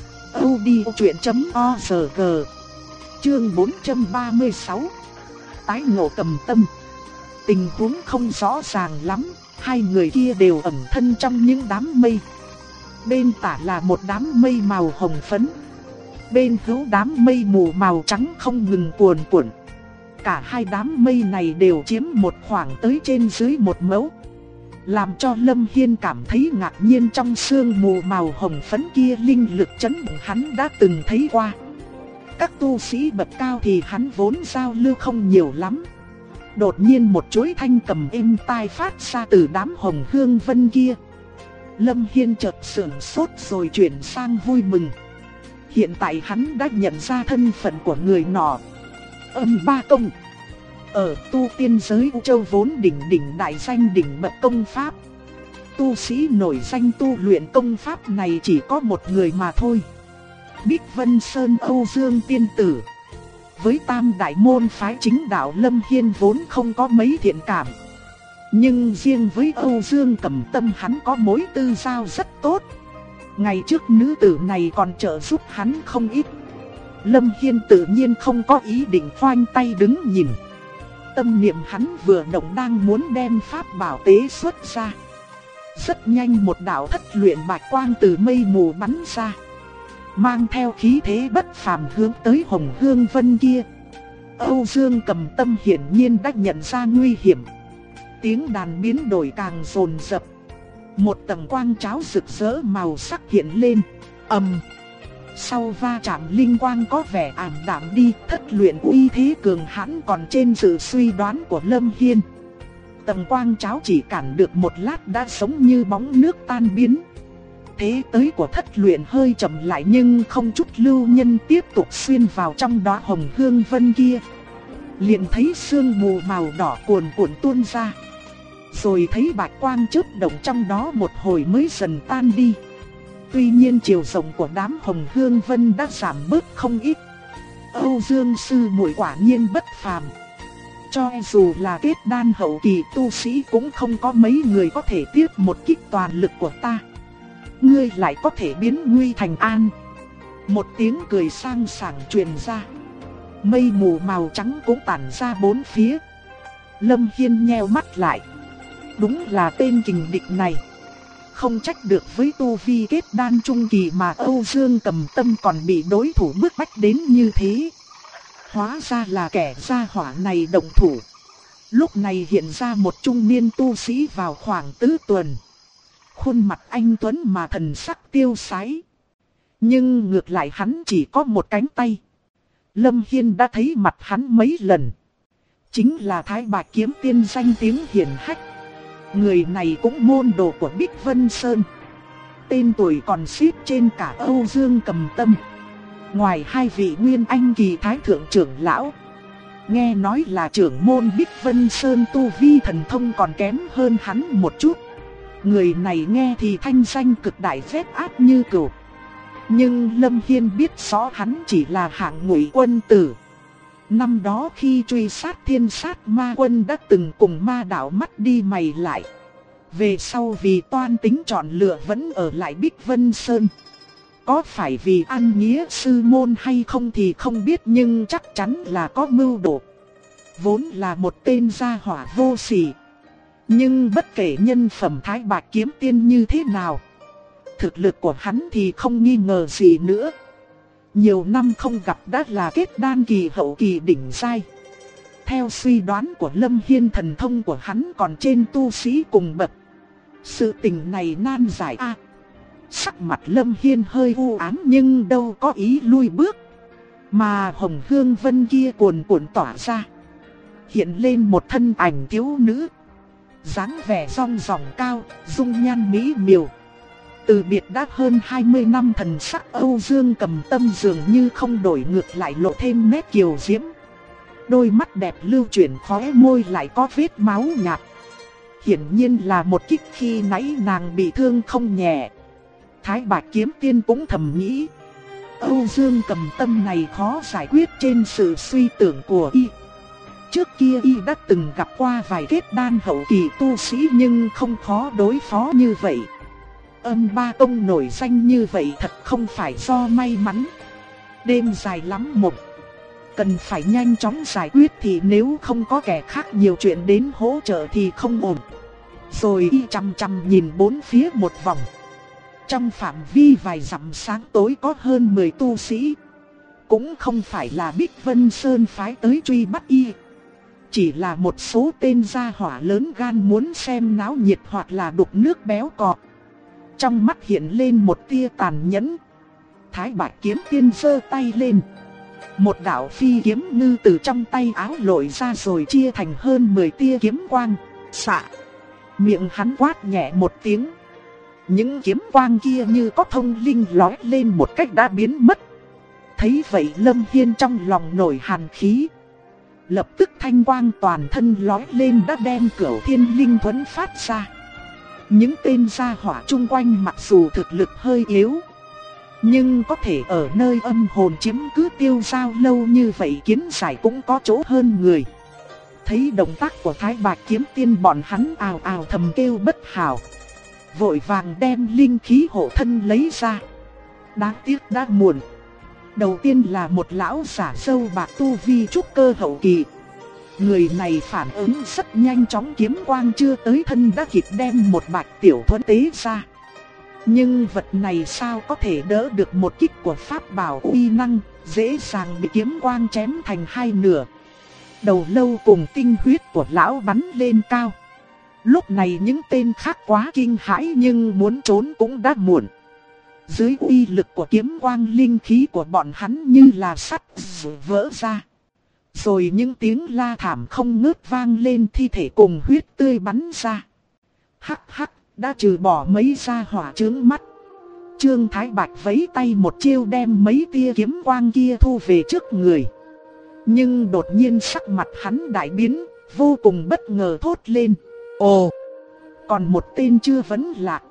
Speaker 1: audiochuyện.org. Chương 436. Tái ngộ Cầm Tâm. Tình huống không rõ ràng lắm, hai người kia đều ẩn thân trong những đám mây. Bên tả là một đám mây màu hồng phấn, bên hữu đám mây mù màu trắng không ngừng cuồn cuộn. Cả hai đám mây này đều chiếm một khoảng tới trên dưới một mẫu. Làm cho Lâm Hiên cảm thấy ngạc nhiên, trong sương mù màu hồng phấn kia linh lực chấn động hắn đã từng thấy qua. Các tu sĩ bậc cao thì hắn vốn giao lưu không nhiều lắm. Đột nhiên một chuỗi thanh cầm êm tai phát ra từ đám hồng hương vân kia. Lâm Hiên chợt sửng sốt rồi chuyển sang vui mừng. Hiện tại hắn đã nhận ra thân phận của người nọ. Âm Ba Công. Ở tu tiên giới U Châu vốn đỉnh đại danh đỉnh bậc công pháp. Tu sĩ nổi danh tu luyện công pháp này chỉ có một người mà thôi. Bích Vân Sơn Âu Dương Tiên Tử. Với tam đại môn phái chính đạo Lâm Hiên vốn không có mấy thiện cảm. Nhưng riêng với Âu Dương Cầm Tâm hắn có mối tư giao rất tốt. Ngày trước nữ tử này còn trợ giúp hắn không ít. Lâm Hiên tự nhiên không có ý định khoanh tay đứng nhìn. Tâm niệm hắn vừa động đang muốn đem pháp bảo tế xuất ra. Rất nhanh một đạo thất luyện bạch quang từ mây mù bắn ra, mang theo khí thế bất phàm hướng tới hồng hương vân kia. Âu Dương Cầm Tâm hiển nhiên đã nhận ra nguy hiểm. Tiếng đàn biến đổi càng dồn dập. Một tầng quang cháo rực rỡ màu sắc hiện lên. Sau va chạm linh quang có vẻ ảm đạm đi, thất luyện uy thế cường hãn còn trên sự suy đoán của Lâm Hiên. Tầng quang cháo chỉ cản được một lát đã giống như bóng nước tan biến. Thế tới của thất luyện hơi chậm lại nhưng không chút lưu nhân tiếp tục xuyên vào trong đóa hồng hương vân kia. Liền thấy sương mù màu đỏ cuồn cuộn tuôn ra. Rồi thấy bạch quang chớp động trong đó một hồi mới dần tan đi. Tuy nhiên chiều rộng của đám hồng hương vân đã giảm bớt không ít. Âu Dương sư muội quả nhiên bất phàm. Cho dù là kết đan hậu kỳ tu sĩ cũng không có mấy người có thể tiếp một kích toàn lực của ta. Ngươi lại có thể biến nguy thành an. Một tiếng cười sang sảng truyền ra. Mây mù màu trắng cũng tản ra bốn phía. Lâm Hiên nheo mắt lại. Đúng là tên kình địch này. Không trách được với tu vi kết đan trung kỳ mà Âu Dương Cầm Tâm còn bị đối thủ bức bách đến như thế. Hóa ra là kẻ gia hỏa này động thủ. Lúc này hiện ra một trung niên tu sĩ vào khoảng tứ tuần. Khuôn mặt anh tuấn mà thần sắc tiêu sái. Nhưng ngược lại hắn chỉ có một cánh tay. Lâm Hiên đã thấy mặt hắn mấy lần. Chính là Thái Bạch Kiếm Tiên danh tiếng hiển hách. Người này cũng môn đồ của Bích Vân Sơn. Tên tuổi còn xếp trên cả Âu Dương Cầm Tâm. Ngoài hai vị nguyên anh kỳ thái thượng trưởng lão, Nghe nói là trưởng môn Bích Vân Sơn tu vi thần thông còn kém hơn hắn một chút. Người này nghe thì thanh danh cực đại phép ác như cừu. Nhưng Lâm Hiên biết rõ hắn chỉ là hạng ngụy quân tử. Năm đó khi truy sát thiên sát ma quân đã từng cùng ma đạo mắt đi mày lại. Về sau vì toan tính chọn lựa vẫn ở lại Bích Vân Sơn. Có phải vì ăn nghĩa sư môn hay không thì không biết, nhưng chắc chắn là có mưu đồ. Vốn là một tên gia hỏa vô sỉ. Nhưng bất kể nhân phẩm Thái Bạch kiếm tiên như thế nào, thực lực của hắn thì không nghi ngờ gì nữa. Nhiều năm không gặp đã là kết đan kỳ hậu kỳ đỉnh giai. Theo suy đoán của Lâm Hiên, thần thông của hắn còn trên tu sĩ cùng bậc. Sự tình này nan giải a. Sắc mặt Lâm Hiên hơi u ám nhưng đâu có ý lui bước. Mà hồng hương vân kia cuồn cuộn tỏa ra, hiện lên một thân ảnh thiếu nữ, dáng vẻ rong ròng cao, dung nhan mỹ miều. Từ biệt đã hơn 20 năm, thần sắc Âu Dương Cầm Tâm dường như không đổi, ngược lại lộ thêm nét kiều diễm. Đôi mắt đẹp lưu chuyển, khóe môi lại có vết máu nhạt. Hiển nhiên là một kích khi nãy nàng bị thương không nhẹ. Thái Bạch kiếm tiên cũng thầm nghĩ, Âu Dương Cầm Tâm này khó giải quyết trên sự suy tưởng của y. Trước kia y đã từng gặp qua vài kết đan hậu kỳ tu sĩ nhưng không khó đối phó như vậy. Âm ba tông nổi danh như vậy thật không phải do may mắn. Đêm dài lắm mộng, cần phải nhanh chóng giải quyết, thì nếu không có kẻ khác nhiều chuyện đến hỗ trợ thì không ổn. Rồi y chăm chăm nhìn bốn phía một vòng. Trong phạm vi vài dặm sáng tối có hơn 10 tu sĩ. Cũng không phải là Bích Vân Sơn phái tới truy bắt y, chỉ là một số tên gia hỏa lớn gan muốn xem náo nhiệt hoặc là đục nước béo cọp. Trong mắt hiện lên một tia tàn nhẫn. Thái Bạch kiếm tiên giơ tay lên, một đạo phi kiếm ngư từ trong tay áo lội ra rồi chia thành hơn 10 tia kiếm quang. Xạ! Miệng hắn quát nhẹ một tiếng. Những kiếm quang kia như có thông linh lóe lên một cách đã biến mất. Thấy vậy Lâm Hiên trong lòng nổi hàn khí. Lập tức thanh quang toàn thân lóe lên đã đem Cửu Thiên Linh Thuẫn phát ra. Những tên gia hỏa chung quanh mặc dù thực lực hơi yếu, nhưng có thể ở nơi âm hồn chiếm cứ tiêu giao lâu như vậy, kiến giải cũng có chỗ hơn người. Thấy động tác của Thái Bạch kiếm tiên, bọn hắn ào ào thầm kêu bất hảo, vội vàng đem linh khí hộ thân lấy ra. Đáng tiếc đã muộn. Đầu tiên là một lão giả râu bạc tu vi trúc cơ hậu kỳ. Người này phản ứng rất nhanh chóng, kiếm quang chưa tới thân đã kịp đem một bạch tiểu thuẫn tế ra. Nhưng vật này sao có thể đỡ được một kích của pháp bảo uy năng, dễ dàng bị kiếm quang chém thành hai nửa. Đầu lâu cùng tinh huyết của lão bắn lên cao. Lúc này những tên khác quá kinh hãi nhưng muốn trốn cũng đã muộn. Dưới uy lực của kiếm quang, linh khí của bọn hắn như là sắt vỡ ra. Rồi những tiếng la thảm không ngớt vang lên, thi thể cùng huyết tươi bắn ra. Hắc hắc, đã trừ bỏ mấy gia hỏa chướng mắt. Trương Thái Bạch vẫy tay một chiêu đem mấy tia kiếm quang kia thu về trước người. Nhưng đột nhiên sắc mặt hắn đại biến, vô cùng bất ngờ thốt lên. Ồ, còn một tên chưa vấn lạc.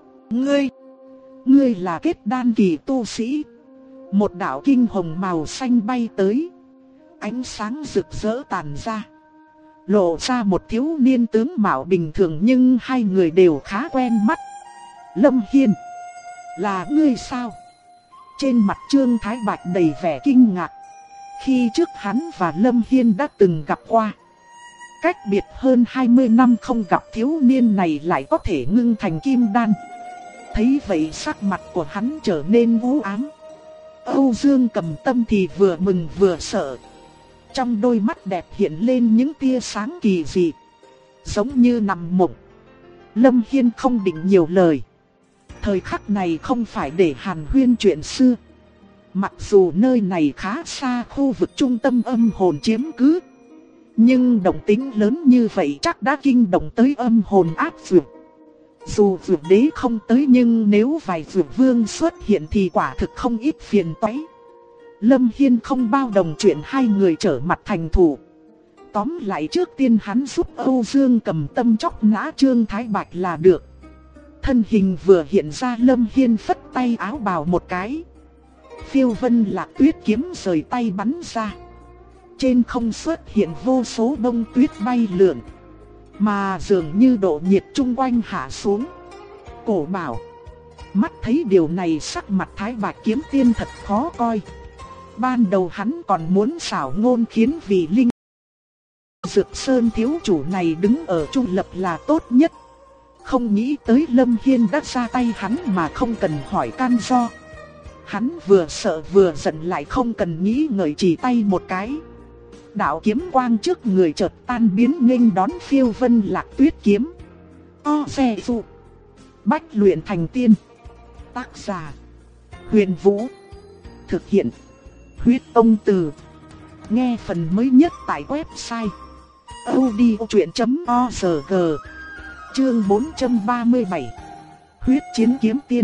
Speaker 1: Ngươi là kết đan kỳ tu sĩ. Một đạo kinh hồng màu xanh bay tới. Ánh sáng rực rỡ tàn ra, lộ ra một thiếu niên tướng mạo bình thường nhưng hai người đều khá quen mắt. Lâm Hiên, là ngươi sao? Trên mặt Trương Thái Bạch đầy vẻ kinh ngạc. Khi trước hắn và Lâm Hiên đã từng gặp qua. Cách biệt hơn 20 năm không gặp, thiếu niên này lại có thể ngưng thành kim đan. Thấy vậy sắc mặt của hắn trở nên u ám. Âu Dương Cầm Tâm thì vừa mừng vừa sợ. Trong đôi mắt đẹp hiện lên những tia sáng kỳ dị, giống như nằm mộng. Lâm Hiên không định nhiều lời. Thời khắc này không phải để hàn huyên chuyện xưa. Mặc dù nơi này khá xa khu vực trung tâm âm hồn chiếm cứ, nhưng động tĩnh lớn như vậy chắc đã kinh động tới âm hồn ác dược. Dù dược đế không tới nhưng nếu vài dược vương xuất hiện thì quả thực không ít phiền toái. Lâm Hiên không bao đồng chuyện hai người trở mặt thành thù. Tóm lại trước tiên hắn giúp Âu Dương Cầm Tâm chóc nã Trương Thái Bạch là được. Thân hình vừa hiện ra, Lâm Hiên phất tay áo bào một cái. Phiêu Vân Lạc Tuyết kiếm rời tay bắn ra. Trên không xuất hiện vô số bông tuyết bay lượn, mà dường như độ nhiệt chung quanh hạ xuống. Cổ Bảo mắt thấy điều này, sắc mặt Thái Bạch kiếm tiên thật khó coi. Ban đầu hắn còn muốn xảo ngôn khiến vị linh Dược Sơn thiếu chủ này đứng ở trung lập là tốt nhất. Không nghĩ tới Lâm Hiên đã ra tay hắn mà không cần hỏi can do. Hắn vừa sợ vừa giận, lại không cần nghĩ ngợi chỉ tay một cái. Đạo kiếm quang trước người chợt tan biến, nghênh đón Phiêu Vân Lạc Tuyết kiếm. O xe dụ. Bách luyện thành tiên. Tác giả Huyền Vũ. Thực hiện Huyết Tông Từ. Nghe phần mới nhất tại website audiochuyện.org. Chương 437. Huyết chiến kiếm tiên.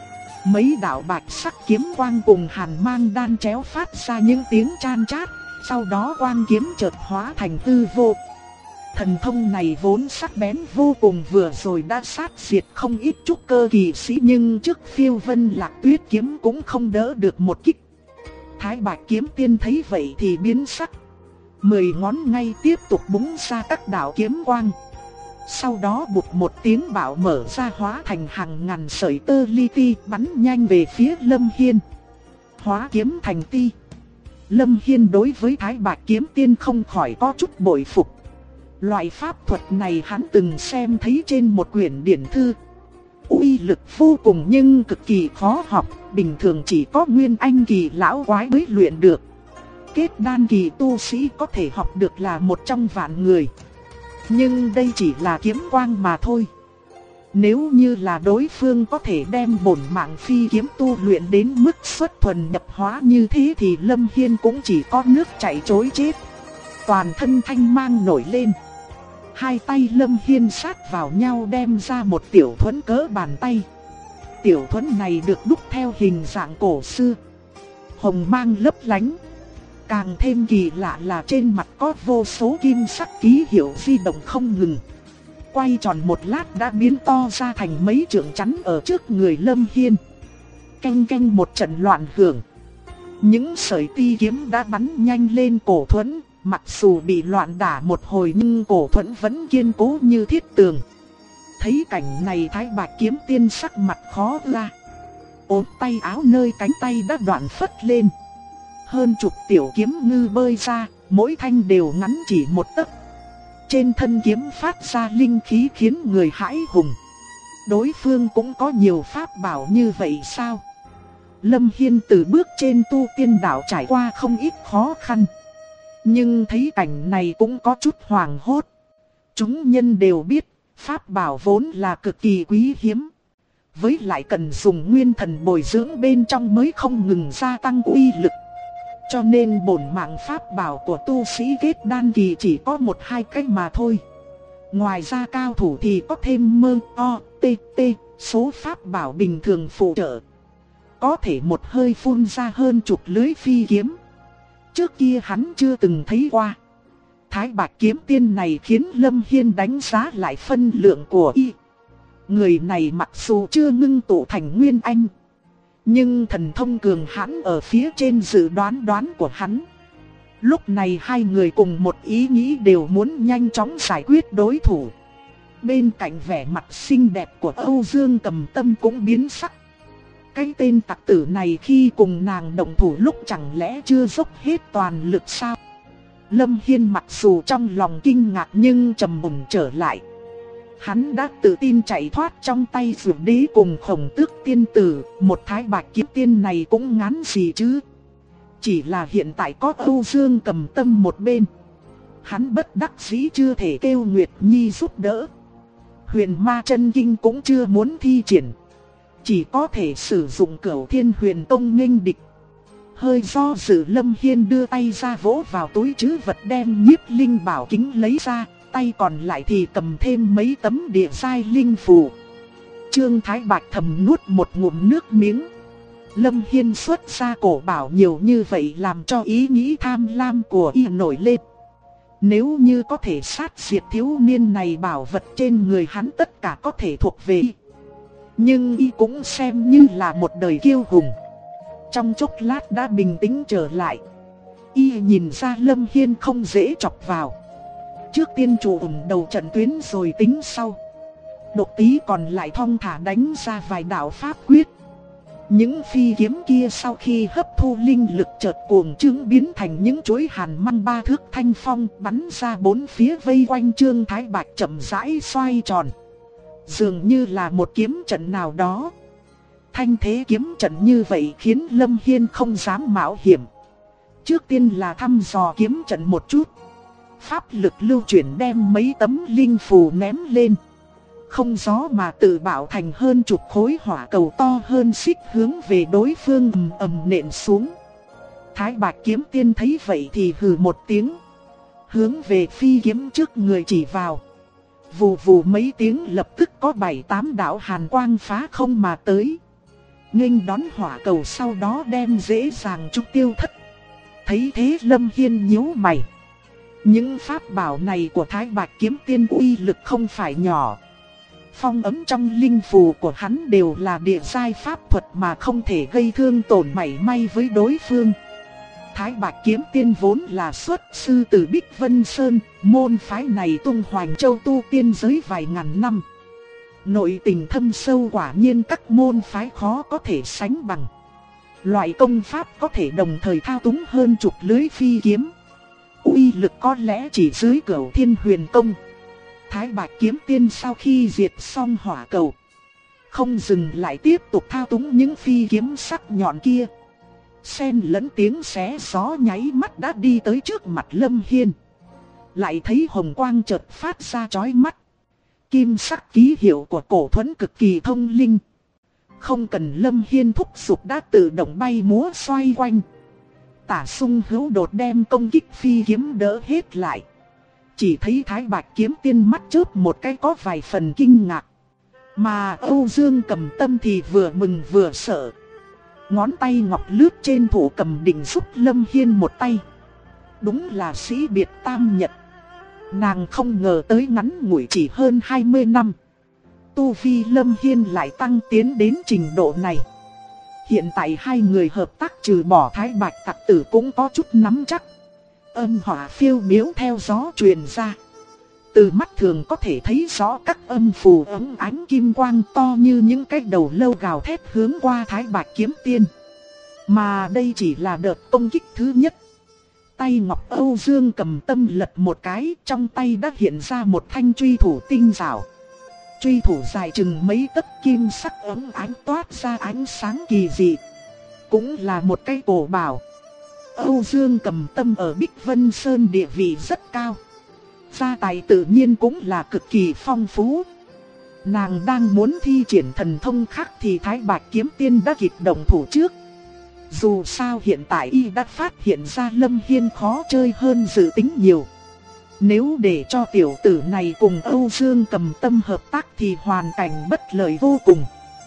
Speaker 1: Mấy đạo bạch sắc kiếm quang cùng hàn mang đan chéo phát ra những tiếng chan chát, sau đó quang kiếm chợt hóa thành hư vô. Thần thông này vốn sắc bén vô cùng, vừa rồi đã sát diệt không ít trúc cơ kỳ sĩ, nhưng trước Phiêu Vân Lạc Tuyết kiếm cũng không đỡ được một kích. Thái Bạch kiếm tiên thấy vậy thì biến sắc. 10 ngón ngay tiếp tục búng ra các đạo kiếm quang. Sau đó bụt một tiếng bạo mở ra, hóa thành hàng ngàn sợi tơ li ti bắn nhanh về phía Lâm Hiên. Hóa kiếm thành ti. Lâm Hiên đối với Thái Bạch kiếm tiên không khỏi có chút bội phục. Loại pháp thuật này hắn từng xem thấy trên một quyển điển thư. Uy lực vô cùng nhưng cực kỳ khó học, bình thường chỉ có nguyên anh kỳ lão quái mới luyện được. Kết đan kỳ tu sĩ có thể học được là một trong vạn người. Nhưng đây chỉ là kiếm quang mà thôi. Nếu như là đối phương có thể đem bổn mạng phi kiếm tu luyện đến mức xuất thuần nhập hóa như thế thì Lâm Hiên cũng chỉ có nước chảy trối chết. Toàn thân thanh mang nổi lên. Hai tay Lâm Hiên sát vào nhau đem ra một tiểu thuẫn cỡ bàn tay. Tiểu thuẫn này được đúc theo hình dạng cổ xưa, hồng mang lấp lánh. Càng thêm kỳ lạ là trên mặt có vô số kim sắc ký hiệu di động không ngừng. Quay tròn một lát đã biến to ra thành mấy trượng chắn ở trước người Lâm Hiên. Canh canh một trận loạn hưởng. Những sợi ti kiếm đã bắn nhanh lên cổ thuẫn. Mặc dù bị loạn đả một hồi nhưng cổ thuẫn vẫn kiên cố như thiết tường. Thấy cảnh này Thái Bạch kiếm tiên sắc mặt khó ra. Ốm tay áo nơi cánh tay đã đoạn phất lên. Hơn chục tiểu kiếm ngư bơi ra, mỗi thanh đều ngắn chỉ một tấc. Trên thân kiếm phát ra linh khí khiến người hãi hùng. Đối phương cũng có nhiều pháp bảo như vậy sao? Lâm Hiên từ bước trên tu tiên đạo trải qua không ít khó khăn. Nhưng thấy cảnh này cũng có chút hoảng hốt. Chúng nhân đều biết, pháp bảo vốn là cực kỳ quý hiếm. Với lại cần dùng nguyên thần bồi dưỡng bên trong mới không ngừng gia tăng uy lực. Cho nên bổn mạng pháp bảo của tu sĩ kết đan kỳ chỉ có 1-2 cách mà thôi. Ngoài ra cao thủ thì có thêm mơ o, t, số pháp bảo bình thường phụ trợ. Có thể một hơi phun ra hơn chục lưới phi kiếm. Trước kia hắn chưa từng thấy qua. Thái Bạch kiếm tiên này khiến Lâm Hiên đánh giá lại phân lượng của y. Người này mặc dù chưa ngưng tụ thành nguyên anh, nhưng thần thông cường hãn ở phía trên dự đoán của hắn. Lúc này hai người cùng một ý nghĩ đều muốn nhanh chóng giải quyết đối thủ. Bên cạnh vẻ mặt xinh đẹp của Âu Dương Cầm Tâm cũng biến sắc. Cái tên tặc tử này khi cùng nàng động thủ lúc chẳng lẽ chưa dốc hết toàn lực sao? Lâm Hiên mặc dù trong lòng kinh ngạc nhưng trầm mùng trở lại. Hắn đã tự tin chạy thoát trong tay Dược Đế cùng Khổng Tước tiên tử, một Thái Bạch kiếm tiên này cũng ngán gì chứ. Chỉ là hiện tại có Âu Dương Cầm Tâm một bên, hắn bất đắc dĩ chưa thể kêu Nguyệt Nhi giúp đỡ. Huyền Ma Chân Kinh cũng chưa muốn thi triển, chỉ có thể sử dụng Cửu Thiên Huyền Tông nghênh địch. Hơi do dự, Lâm Hiên đưa tay ra vỗ vào túi trữ vật đem Nhiếp Linh Bảo Kính lấy ra, tay còn lại thì cầm thêm mấy tấm địa giai linh phù. Trương Thái Bạch thầm nuốt một ngụm nước miếng. Lâm Hiên xuất ra cổ bảo nhiều như vậy làm cho ý nghĩ tham lam của y nổi lên. Nếu như có thể sát diệt thiếu niên này, bảo vật trên người hắn tất cả có thể thuộc về y. Nhưng y cũng xem như là một đời kiêu hùng. Trong chốc lát đã bình tĩnh trở lại. Y nhìn ra Lâm Hiên không dễ chọc vào. Trước tiên chủ ủng đầu trận tuyến rồi tính sau. Độc Tí còn lại thong thả đánh ra vài đạo pháp quyết. Những phi kiếm kia sau khi hấp thu linh lực chợt cuồng trướng biến thành những chuỗi hàn măng 3 thước thanh phong, bắn ra bốn phía vây quanh Trương Thái Bạch chậm rãi xoay tròn. Dường như là một kiếm trận nào đó. Thanh thế kiếm trận như vậy khiến Lâm Hiên không dám mạo hiểm. Trước tiên là thăm dò kiếm trận một chút. Pháp lực lưu chuyển đem mấy tấm linh phù ném lên. Không gió mà tự bảo thành hơn chục khối hỏa cầu to hơn xích hướng về đối phương ầm nện xuống. Thái Bạch kiếm tiên thấy vậy thì hừ một tiếng, hướng về phi kiếm trước người chỉ vào. Vù vù mấy tiếng, lập tức có 7-8 đạo hàn quang phá không mà tới, nghênh đón hỏa cầu, sau đó đem dễ dàng trục tiêu thất. Thấy thế Lâm Hiên nhíu mày. Những pháp bảo này của Thái Bạch kiếm tiên uy lực không phải nhỏ. Phong ấm trong linh phù của hắn đều là địa giai pháp thuật mà không thể gây thương tổn mảy may với đối phương. Thái Bạch kiếm tiên vốn là xuất sư từ Bích Vân Sơn, môn phái này tung hoành châu tu tiên giới vài ngàn năm. Nội tình thâm sâu, quả nhiên các môn phái khó có thể sánh bằng. Loại công pháp có thể đồng thời thao túng hơn chục lưới phi kiếm, uy lực có lẽ chỉ dưới Cửu Thiên Huyền Công. Thái Bạch kiếm tiên sau khi diệt xong hỏa cầu, không dừng lại tiếp tục thao túng những phi kiếm sắc nhọn kia. Xen lẫn tiếng xé gió, nháy mắt đã đi tới trước mặt Lâm Hiên. Lại thấy hồng quang chợt phát ra chói mắt. Kim sắc ký hiệu của cổ thuẫn cực kỳ thông linh. Không cần Lâm Hiên thúc giục đã tự động bay múa xoay quanh. Tả Sung Hữu đột đem công kích phi kiếm đỡ hết lại. Chỉ thấy Thái Bạch kiếm tiên mắt chớp một cái có vài phần kinh ngạc. Mà Âu Dương Cầm Tâm thì vừa mừng vừa sợ. Ngón tay ngọc lướt trên thủ cầm định giúp Lâm Hiên một tay. Đúng là sĩ biệt tam nhật. Nàng không ngờ tới ngắn ngủi chỉ hơn 20 năm, tu vi Lâm Hiên lại tăng tiến đến trình độ này. Hiện tại hai người hợp tác trừ bỏ Thái Bạch tặc tử cũng có chút nắm chắc. Âm hỏa phiêu miếu theo gió truyền ra. Từ mắt thường có thể thấy rõ các âm phù ấm ánh kim quang to như những cái đầu lâu gào thét hướng qua Thái Bạch kiếm tiên. Mà đây chỉ là đợt công kích thứ nhất. Tay ngọc Âu Dương Cầm Tâm lật một cái, trong tay đã hiện ra một thanh truy thủ tinh xảo. Truy thủ dài chừng mấy tấc, kim sắc ấm ánh toát ra ánh sáng kỳ dị. Cũng là một cái cổ bảo. Âu Dương Cầm Tâm ở Bích Vân Sơn địa vị rất cao. Gia tài tự nhiên cũng là cực kỳ phong phú. Nàng đang muốn thi triển thần thông khác thì Thái Bạch kiếm tiên đã kịp động thủ trước. Dù sao hiện tại y đã phát hiện ra Lâm Hiên khó chơi hơn dự tính nhiều. Nếu để cho tiểu tử này cùng Âu Dương Cầm Tâm hợp tác thì hoàn cảnh bất lợi vô cùng.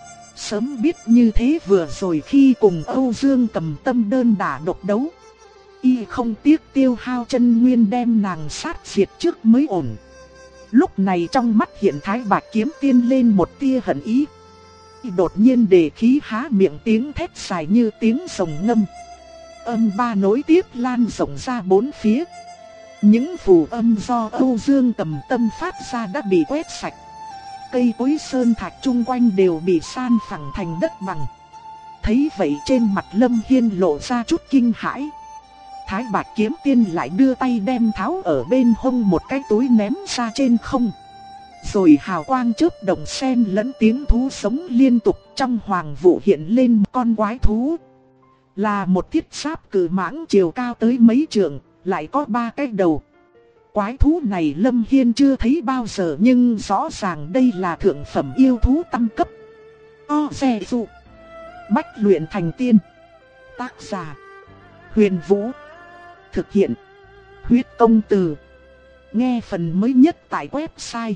Speaker 1: Sớm biết như thế, vừa rồi khi cùng Âu Dương Cầm Tâm đơn đả độc đấu, y không tiếc tiêu hao chân nguyên đem nàng sát diệt trước mới ổn. Lúc này trong mắt hiện Thái Bạch kiếm tiên lên một tia hận ý. Đột nhiên đề khí há miệng, tiếng thét dài như tiếng rồng ngâm. Âm ba nối tiếp lan rộng ra bốn phía. Những phù âm do Âu Dương Cầm Tâm phát ra đã bị quét sạch. Cây cối sơn thạch chung quanh đều bị san phẳng thành đất bằng. Thấy vậy trên mặt Lâm Hiên lộ ra chút kinh hãi. Thái Bạch kiếm tiên lại đưa tay đem tháo ở bên hông một cái túi ném ra trên không. Rồi hào quang chớp động xen lẫn tiếng thú sống liên tục, trong hoàng vụ hiện lên một con quái thú. Là một thiết giáp cự mãng chiều cao tới mấy trượng, lại có 3 cái đầu. Quái thú này Lâm Hiên chưa thấy bao giờ, nhưng rõ ràng đây là thượng phẩm yêu thú tam cấp. Xe dụ bách luyện thành tiên. Tác giả Huyền Vũ. Thực hiện Huyết Công Từ. Nghe phần mới nhất tại website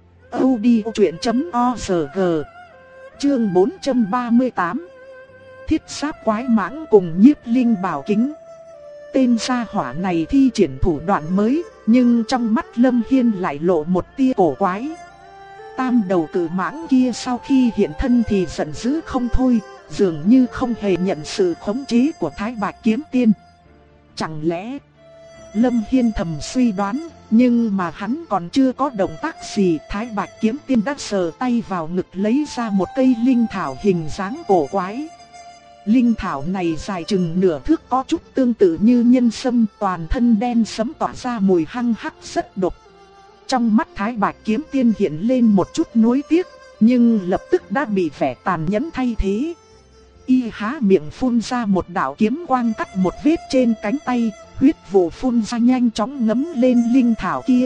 Speaker 1: audiochuyện.org. Chương 438. Thiết giáp quái mãng cùng nhiếp linh bảo kính. Tên gia hỏa này thi triển thủ đoạn mới, Nhưng trong mắt Lâm Hiên lại lộ một tia cổ quái. Tam đầu cự mãng kia sau khi hiện thân thì giận dữ không thôi, dường như không hề nhận sự khống chế của Thái Bạch Kiếm Tiên. Chẳng lẽ... Lâm Hiên thầm suy đoán, nhưng mà hắn còn chưa có động tác gì, Thái Bạch Kiếm Tiên đã sờ tay vào ngực lấy ra một cây linh thảo hình dáng cổ quái. Linh thảo này dài chừng nửa thước, có chút tương tự như nhân sâm, toàn thân đen sẫm tỏa ra mùi hăng hắc rất độc. Trong mắt Thái Bạch Kiếm Tiên hiện lên một chút nuối tiếc, nhưng lập tức đã bị vẻ tàn nhẫn thay thế. Y há miệng phun ra một đạo kiếm quang cắt một vết trên cánh tay, huyết vụ phun ra nhanh chóng ngấm lên linh thảo kia.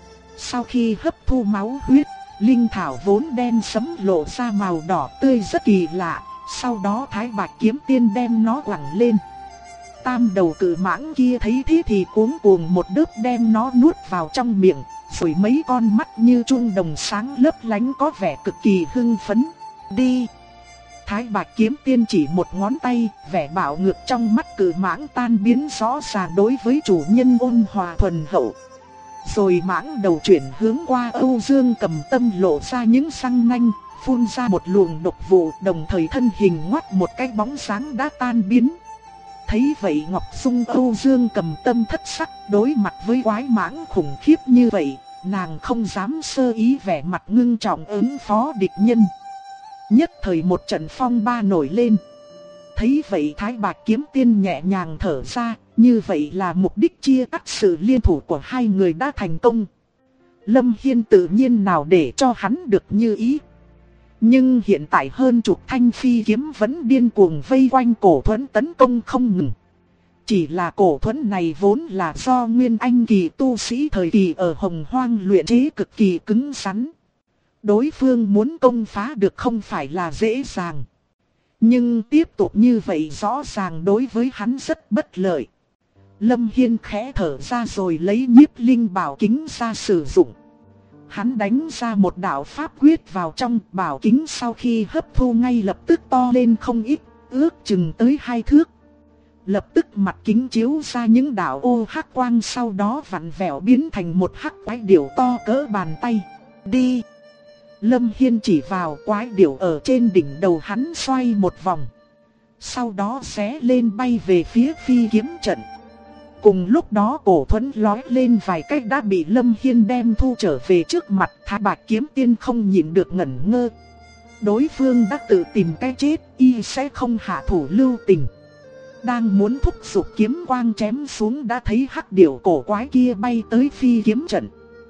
Speaker 1: Sau khi hấp thu máu huyết, linh thảo vốn đen sẫm lộ ra màu đỏ tươi rất kỳ lạ. Sau đó Thái Bạch Kiếm Tiên đem nó quẳng lên. Tam đầu cự mãng kia thấy thế thì cuống cuồng một đớp đem nó nuốt vào trong miệng, rồi mấy con mắt như chuông đồng sáng lấp lánh có vẻ cực kỳ hưng phấn. Đi! Thái Bạch Kiếm Tiên chỉ một ngón tay, vẻ bạo ngược trong mắt cự mãng tan biến rõ ràng đối với chủ nhân ôn hòa thuần hậu. Rồi mãng đầu chuyển hướng qua Âu Dương Cầm Tâm lộ ra những răng nanh, phun ra một luồng độc vụ, đồng thời thân hình ngoắt một cái bóng sáng đã tan biến. Thấy vậy Ngọc Dung Âu Dương Cầm Tâm thất sắc, đối mặt với quái mãng khủng khiếp như vậy, nàng không dám sơ ý, vẻ mặt ngưng trọng ứng phó địch nhân. Nhất thời một trận phong ba nổi lên. Thấy vậy Thái Bạch Kiếm Tiên nhẹ nhàng thở ra, như vậy là mục đích chia cắt sự liên thủ của hai người đã thành công. Lâm Hiên tự nhiên nào để cho hắn được như ý. Nhưng hiện tại hơn chục thanh phi kiếm vẫn điên cuồng vây quanh cổ thuẫn tấn công không ngừng. Chỉ là cổ thuẫn này vốn là do Nguyên Anh kỳ tu sĩ thời kỳ ở Hồng Hoang luyện chế cực kỳ cứng rắn. Đối phương muốn công phá được không phải là dễ dàng. Nhưng tiếp tục như vậy rõ ràng đối với hắn rất bất lợi. Lâm Hiên khẽ thở ra rồi lấy nhiếp linh bảo kính ra sử dụng. Hắn đánh ra một đạo pháp quyết vào trong bảo kính, sau khi hấp thu ngay lập tức to lên không ít, ước chừng tới 2 thước. Lập tức mặt kính chiếu ra những đạo ô hắc quang, sau đó vặn vẹo biến thành một hắc quái điểu to cỡ bàn tay. Đi! Lâm Hiên chỉ vào quái điểu ở trên đỉnh đầu hắn xoay một vòng. Sau đó xé lên bay về phía phi kiếm trận. Cùng lúc đó cổ thuẫn lói lên vài cách đã bị Lâm Hiên đem thu trở về trước mặt. Thái Bạch Kiếm Tiên không nhịn được ngẩn ngơ. Đối phương đã tự tìm cái chết, y sẽ không hạ thủ lưu tình. Đang muốn thúc giục kiếm quang chém xuống đã thấy hắc điểu cổ quái kia bay tới phi kiếm trận.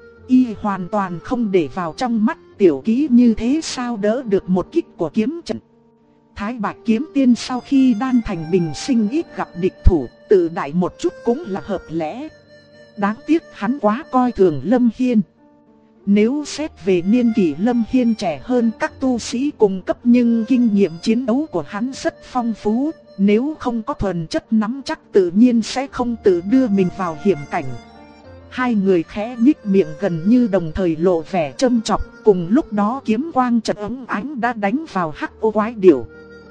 Speaker 1: Y hoàn toàn không để vào trong mắt, tiểu kỹ như thế sao đỡ được một kích của kiếm trận. Thái Bạch Kiếm Tiên sau khi đan thành bình sinh ít gặp địch thủ, tự đại một chút cũng là hợp lẽ. Đáng tiếc hắn quá coi thường Lâm Hiên. Nếu xét về niên kỷ, Lâm Hiên trẻ hơn các tu sĩ cùng cấp, nhưng kinh nghiệm chiến đấu của hắn rất phong phú. Nếu không có thuần chất nắm chắc tự nhiên sẽ không tự đưa mình vào hiểm cảnh. Hai người khẽ nhích miệng gần như đồng thời lộ vẻ châm chọc. Cùng lúc đó kiếm quang chợt óng ánh đã đánh vào hắc ô quái điểu.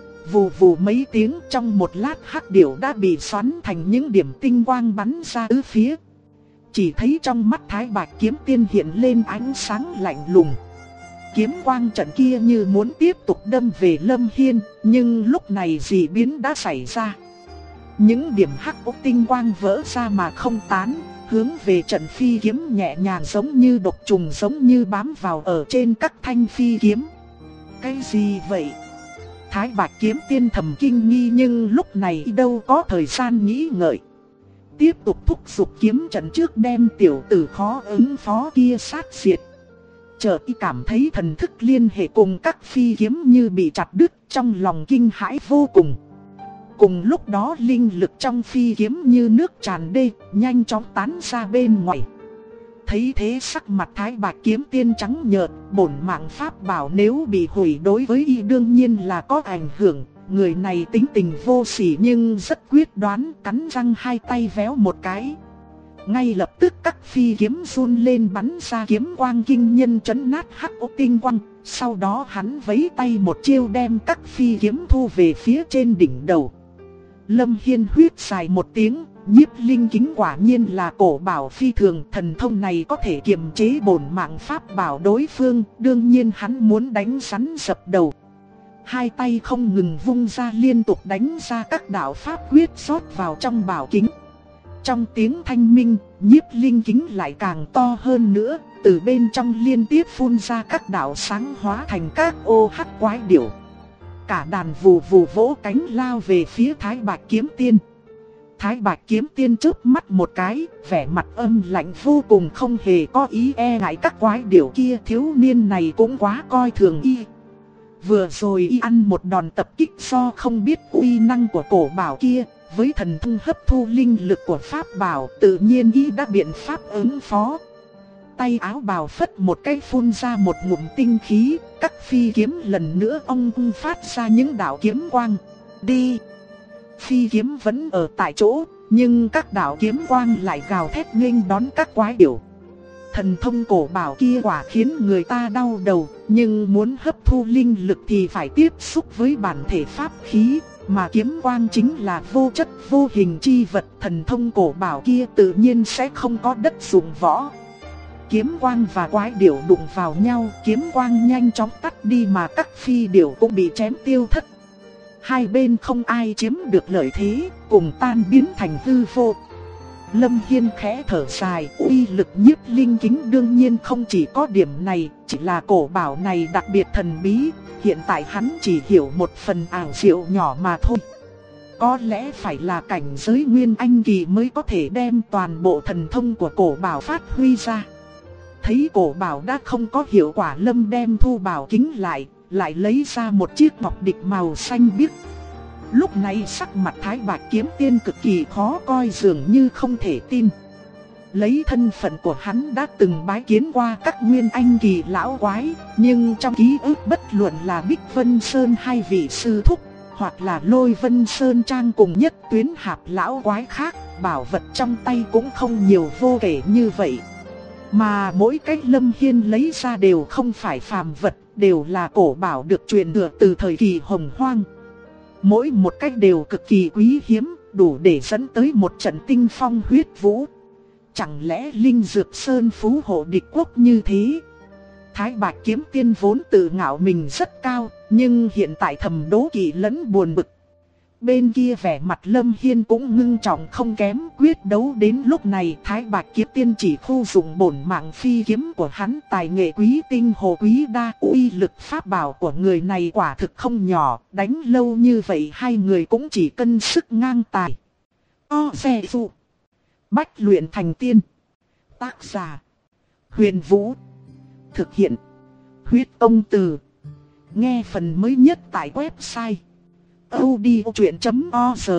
Speaker 1: Vù vù mấy tiếng, trong một lát hắc điểu đã bị xoắn thành những điểm tinh quang bắn ra tứ phía. Chỉ thấy trong mắt Thái Bạch Kiếm Tiên hiện lên ánh sáng lạnh lùng. Kiếm quang trận kia như muốn tiếp tục đâm về Lâm Hiên, nhưng lúc này dị biến đã xảy ra. Những điểm hắc ốc tinh quang vỡ ra mà không tán, hướng về trận phi kiếm nhẹ nhàng giống như độc trùng, giống như bám vào ở trên các thanh phi kiếm. Cái gì vậy? Thái Bạch Kiếm Tiên thầm kinh nghi, nhưng lúc này đâu có thời gian nghĩ ngợi. Tiếp tục thúc giục kiếm trận trước đem tiểu tử khó ứng phó kia sát diệt. Chợt y cảm thấy thần thức liên hệ cùng các phi kiếm như bị chặt đứt, trong lòng kinh hãi vô cùng. Cùng lúc đó linh lực trong phi kiếm như nước tràn đê, nhanh chóng tán ra bên ngoài. Thấy thế sắc mặt Thái Bạch Kiếm Tiên trắng nhợt, bổn mạng pháp bảo nếu bị hủy đối với y đương nhiên là có ảnh hưởng. Người này tính tình vô sỉ nhưng rất quyết đoán, cắn răng hai tay véo một cái. Ngay lập tức các phi kiếm run lên bắn ra kiếm quang kinh nhân trấn nát hắc ốc tinh quang. Sau đó hắn vẫy tay một chiêu đem các phi kiếm thu về phía trên đỉnh đầu. Lâm Hiên huyết dài một tiếng, Nhiếp linh kính quả nhiên là cổ bảo phi thường, thần thông này có thể kiềm chế bổn mạng pháp bảo đối phương, đương nhiên hắn muốn đánh rắn dập đầu. Hai tay không ngừng vung ra liên tục đánh ra các đạo pháp quyết rót vào trong bảo kính. Trong tiếng thanh minh, nhiếp linh kính lại càng to hơn nữa, từ bên trong liên tiếp phun ra các đạo sáng hóa thành các ô hắc quái điểu. Cả đàn vù vù vỗ cánh lao về phía Thái Bạch Kiếm Tiên. Thái Bạch Kiếm Tiên chớp mắt một cái, vẻ mặt âm lạnh vô cùng, không hề có ý e ngại các quái điểu kia. Thiếu niên này cũng quá coi thường y. Vừa rồi y ăn một đòn tập kích do không biết uy năng của cổ bảo kia, với thần thông hấp thu linh lực của pháp bảo, tự nhiên y đã biện pháp ứng phó. Tay áo bào phất một cái phun ra một ngụm tinh khí, các phi kiếm lần nữa ong phát ra những đạo kiếm quang. Đi! Phi kiếm vẫn ở tại chỗ, nhưng các đạo kiếm quang lại gào thét nghênh đón các quái điểu. Thần thông cổ bảo kia quả khiến người ta đau đầu, nhưng muốn hấp thu linh lực thì phải tiếp xúc với bản thể pháp khí, mà kiếm quang chính là vô chất vô hình chi vật. Thần thông cổ bảo kia tự nhiên sẽ không có đất dụng võ. Kiếm quang và quái điểu đụng vào nhau, kiếm quang nhanh chóng tắt đi mà các phi điểu cũng bị chém tiêu thất. Hai bên không ai chiếm được lợi thế, cùng tan biến thành hư vô. Lâm Hiên khẽ thở dài, uy lực nhiếp linh kính đương nhiên không chỉ có điểm này, chỉ là cổ bảo này đặc biệt thần bí, hiện tại hắn chỉ hiểu một phần ảo diệu nhỏ mà thôi. Có lẽ phải là cảnh giới Nguyên Anh kỳ mới có thể đem toàn bộ thần thông của cổ bảo phát huy ra. Thấy cổ bảo đã không có hiệu quả, Lâm đem thu bảo kính lại lấy ra một chiếc ngọc địch màu xanh biếc. Lúc này sắc mặt Thái Bạch Kiếm Tiên cực kỳ khó coi, dường như không thể tin. Lấy thân phận của hắn đã từng bái kiến qua các Nguyên Anh kỳ lão quái, nhưng trong ký ức bất luận là Bích Vân Sơn hay vị sư thúc, hoặc là Lôi Vân Sơn Trang cùng nhất tuyến hạp lão quái khác, bảo vật trong tay cũng không nhiều vô kể như vậy. Mà mỗi cái Lâm Hiên lấy ra đều không phải phàm vật, đều là cổ bảo được truyền thừa từ thời kỳ Hồng Hoang. Mỗi một cách đều cực kỳ quý hiếm, đủ để dẫn tới một trận tinh phong huyết vũ. Chẳng lẽ Linh Dược Sơn phú hộ địch quốc như thế? Thái Bạch Kiếm Tiên vốn tự ngạo mình rất cao, nhưng hiện tại thầm đố kỵ lẫn buồn bực. Bên kia vẻ mặt Lâm Hiên cũng ngưng trọng không kém, quyết đấu đến lúc này Thái Bạch Kiếm Tiên chỉ khu dụng bổn mạng phi kiếm của hắn, tài nghệ quý tinh hồ quý đa, uy lực pháp bảo của người này quả thực không nhỏ, đánh lâu như vậy hai người cũng chỉ cân sức ngang tài. Xe dụ, bách luyện thành tiên. Tác giả Huyền Vũ, thực hiện Huyết Công Từ. Nghe phần mới nhất tại website audiochuyện.org.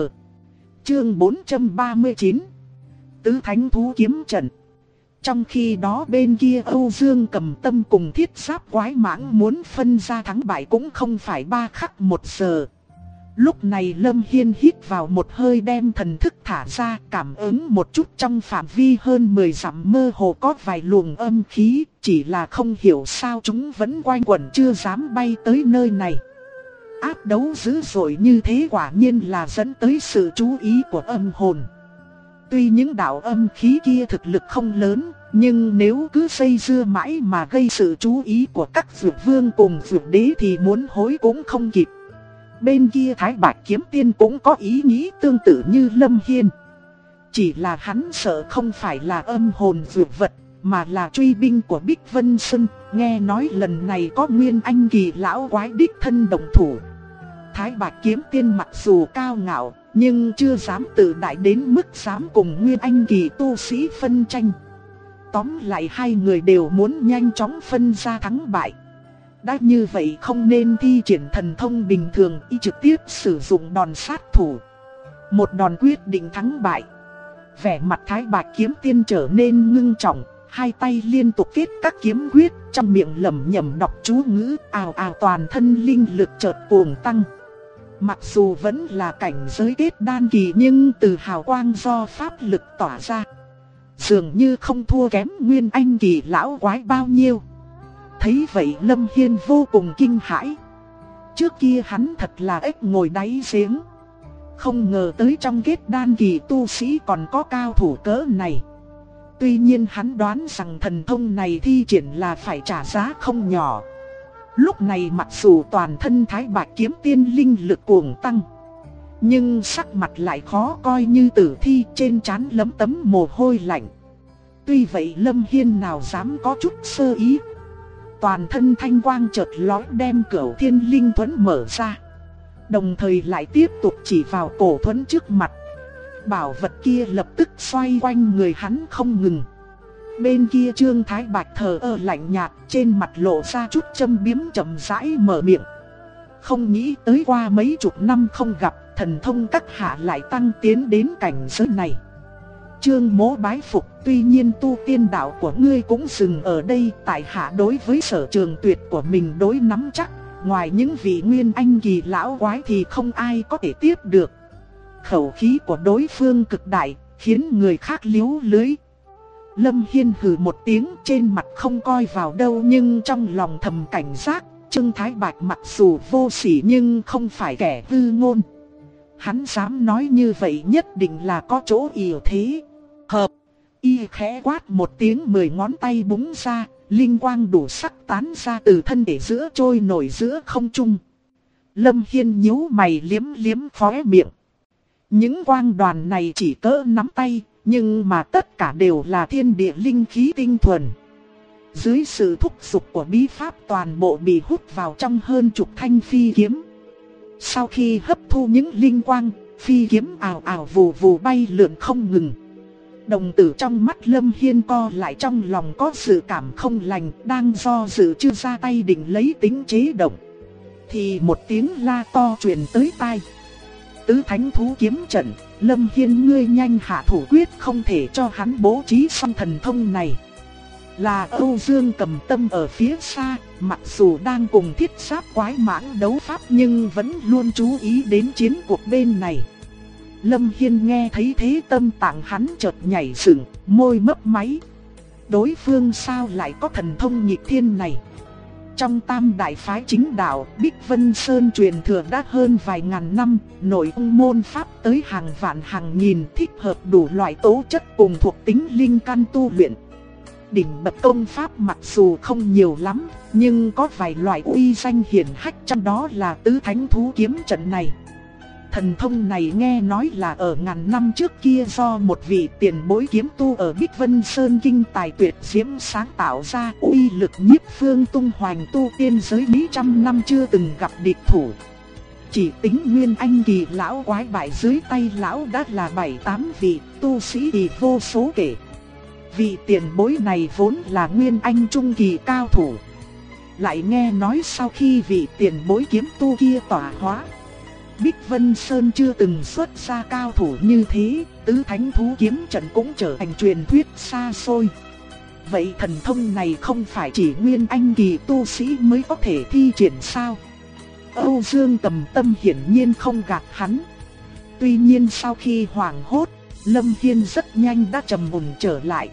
Speaker 1: Chương 439 Tứ Thánh Thú Kiếm Trận. Trong khi đó bên kia Âu Dương Cầm Tâm cùng Thiết Giáp Quái Mãng muốn phân ra thắng bại cũng không phải 3 khắc 1 giờ. Lúc này Lâm Hiên hít vào một hơi đem thần thức thả ra, cảm ứng một chút trong phạm vi hơn 10 dặm mơ hồ có vài luồng âm khí, chỉ là không hiểu sao chúng vẫn quanh quẩn chưa dám bay tới nơi này. Áp đấu dữ dội như thế quả nhiên là dẫn tới sự chú ý của âm hồn. Tuy những đạo âm khí kia thực lực không lớn, nhưng nếu cứ xây dưa mãi mà gây sự chú ý của các dược vương cùng dược đế thì muốn hối cũng không kịp. Bên kia Thái Bạch Kiếm Tiên cũng có ý nghĩ tương tự như Lâm Hiên. Chỉ là hắn sợ không phải là âm hồn dược vật, mà là truy binh của Bích Vân Sơn. Nghe nói lần này có Nguyên Anh kỳ lão quái đích thân động thủ. Thái Bạch Kiếm Tiên mặc dù cao ngạo, nhưng chưa dám tự đại đến mức dám cùng Nguyên Anh kỳ tu sĩ phân tranh. Tóm lại hai người đều muốn nhanh chóng phân ra thắng bại. Đã như vậy không nên thi triển thần thông bình thường, y trực tiếp sử dụng đòn sát thủ. Một đòn quyết định thắng bại. Vẻ mặt Thái Bạch Kiếm Tiên trở nên ngưng trọng, hai tay liên tục kết các kiếm quyết, trong miệng lẩm nhẩm đọc chú ngữ, ào ào toàn thân linh lực chợt cuồng tăng. Mặc dù vẫn là cảnh giới kết đan kỳ nhưng từ hào quang do pháp lực tỏa ra, dường như không thua kém Nguyên Anh kỳ lão quái bao nhiêu. Thấy vậy Lâm Hiên vô cùng kinh hãi. Trước kia hắn thật là ếch ngồi đáy giếng. Không ngờ tới trong kết đan kỳ tu sĩ còn có cao thủ cỡ này. Tuy nhiên hắn đoán rằng thần thông này thi triển là phải trả giá không nhỏ. Lúc này mặc dù toàn thân Thái Bạch Kiếm Tiên linh lực cuồng tăng, nhưng sắc mặt lại khó coi như tử thi, trên trán lấm tấm mồ hôi lạnh. Tuy vậy Lâm Hiên nào dám có chút sơ ý. Toàn thân thanh quang chợt lóe đem Cửu Thiên Linh Thuẫn mở ra. Đồng thời lại tiếp tục chỉ vào cổ thuẫn trước mặt. Bảo vật kia lập tức xoay quanh người hắn không ngừng. Bên kia Trương Thái Bạch thờ ơ lạnh nhạt, trên mặt lộ ra chút châm biếm, chậm rãi mở miệng. Không nghĩ tới qua mấy chục năm không gặp, thần thông các hạ lại tăng tiến đến cảnh giới này. Trương Mỗ bái phục, tuy nhiên tu tiên đạo của ngươi cũng dừng ở đây. Tại hạ đối với sở trường tuyệt của mình đối nắm chắc, ngoài những vị nguyên anh kỳ lão quái thì không ai có thể tiếp được. Khẩu khí của đối phương cực đại, khiến người khác liếu lưới. Lâm Hiên hừ một tiếng, trên mặt không coi vào đâu nhưng trong lòng thầm cảnh giác. Trương Thái Bạch mặc dù vô sỉ nhưng không phải kẻ hư ngôn. Hắn dám nói như vậy nhất định là có chỗ ỷ thế. Hợp, y khẽ quát một tiếng, 10 ngón tay búng ra, linh quang đủ sắc tán ra từ thân thể giữa trôi nổi giữa không trung. Lâm Hiên nhíu mày liếm liếm khóe miệng. Những quang đoàn này chỉ cỡ nắm tay, nhưng mà tất cả đều là thiên địa linh khí tinh thuần. Dưới sự thúc giục của bí pháp toàn bộ bị hút vào trong hơn chục thanh phi kiếm. Sau khi hấp thu những linh quang, phi kiếm ào ào vù vù bay lượn không ngừng. Đồng tử trong mắt Lâm Hiên co lại, trong lòng có sự cảm không lành, đang do dự chưa ra tay định lấy tính chế động. Thì một tiếng la to truyền tới tai. Tứ thánh thú kiếm trận, Lâm Hiên ngươi nhanh hạ thủ, quyết không thể cho hắn bố trí xong thần thông này. Là Âu Dương Cầm Tâm ở phía xa, mặc dù đang cùng thiết giáp quái mãng đấu pháp nhưng vẫn luôn chú ý đến chiến cuộc bên này. Lâm Hiên nghe thấy thế tâm tạng hắn chợt nhảy dựng, môi mấp máy. Đối phương sao lại có thần thông nghịch thiên này? Trong tam đại phái chính đạo, Bích Vân Sơn truyền thừa đã hơn vài ngàn năm, nội công môn pháp tới hàng vạn hàng nghìn, thích hợp đủ loại tố chất cùng thuộc tính linh căn tu luyện. Đỉnh bậc công pháp mặc dù không nhiều lắm, nhưng có vài loại uy danh hiển hách, trong đó là tứ thánh thú kiếm trận này. Thần thông này nghe nói là ở ngàn năm trước kia do một vị tiền bối kiếm tu ở Bích Vân Sơn kinh tài tuyệt diễm sáng tạo ra, uy lực nhiếp phương tung hoành tu tiên giới mấy trăm năm chưa từng gặp địch thủ. Chỉ tính nguyên anh kỳ lão quái bại dưới tay lão đã là 7-8 vị, tu sĩ thì vô số kể. Vị tiền bối này vốn là nguyên anh trung kỳ cao thủ. Lại nghe nói sau khi vị tiền bối kiếm tu kia tỏa hóa, Bích Vân Sơn chưa từng xuất ra cao thủ như thế, tứ thánh thú kiếm trận cũng trở thành truyền thuyết xa xôi. Vậy thần thông này không phải chỉ nguyên anh kỳ tu sĩ mới có thể thi triển sao? Âu Dương Cầm Tâm hiển nhiên không gạt hắn. Tuy nhiên sau khi hoảng hốt, Lâm Hiên rất nhanh đã trầm ổn trở lại.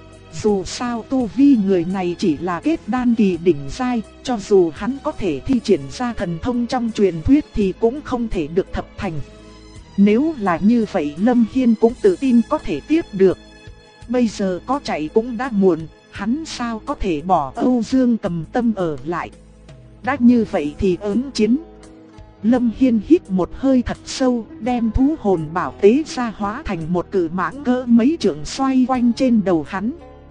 Speaker 1: Dù sao tu vi người này chỉ là kết đan kỳ đỉnh giai, cho dù hắn có thể thi triển ra thần thông trong truyền thuyết thì cũng không thể được thập thành. Nếu là như vậy Lâm Hiên cũng tự tin có thể tiếp được. Bây giờ có chạy cũng đã muộn, hắn sao có thể bỏ Âu Dương Cầm Tâm ở lại. Đã như vậy thì ứng chiến. Lâm Hiên hít một hơi thật sâu, đem thú hồn bảo tế ra hóa thành một cự mãng cỡ mấy trượng xoay quanh trên đầu hắn.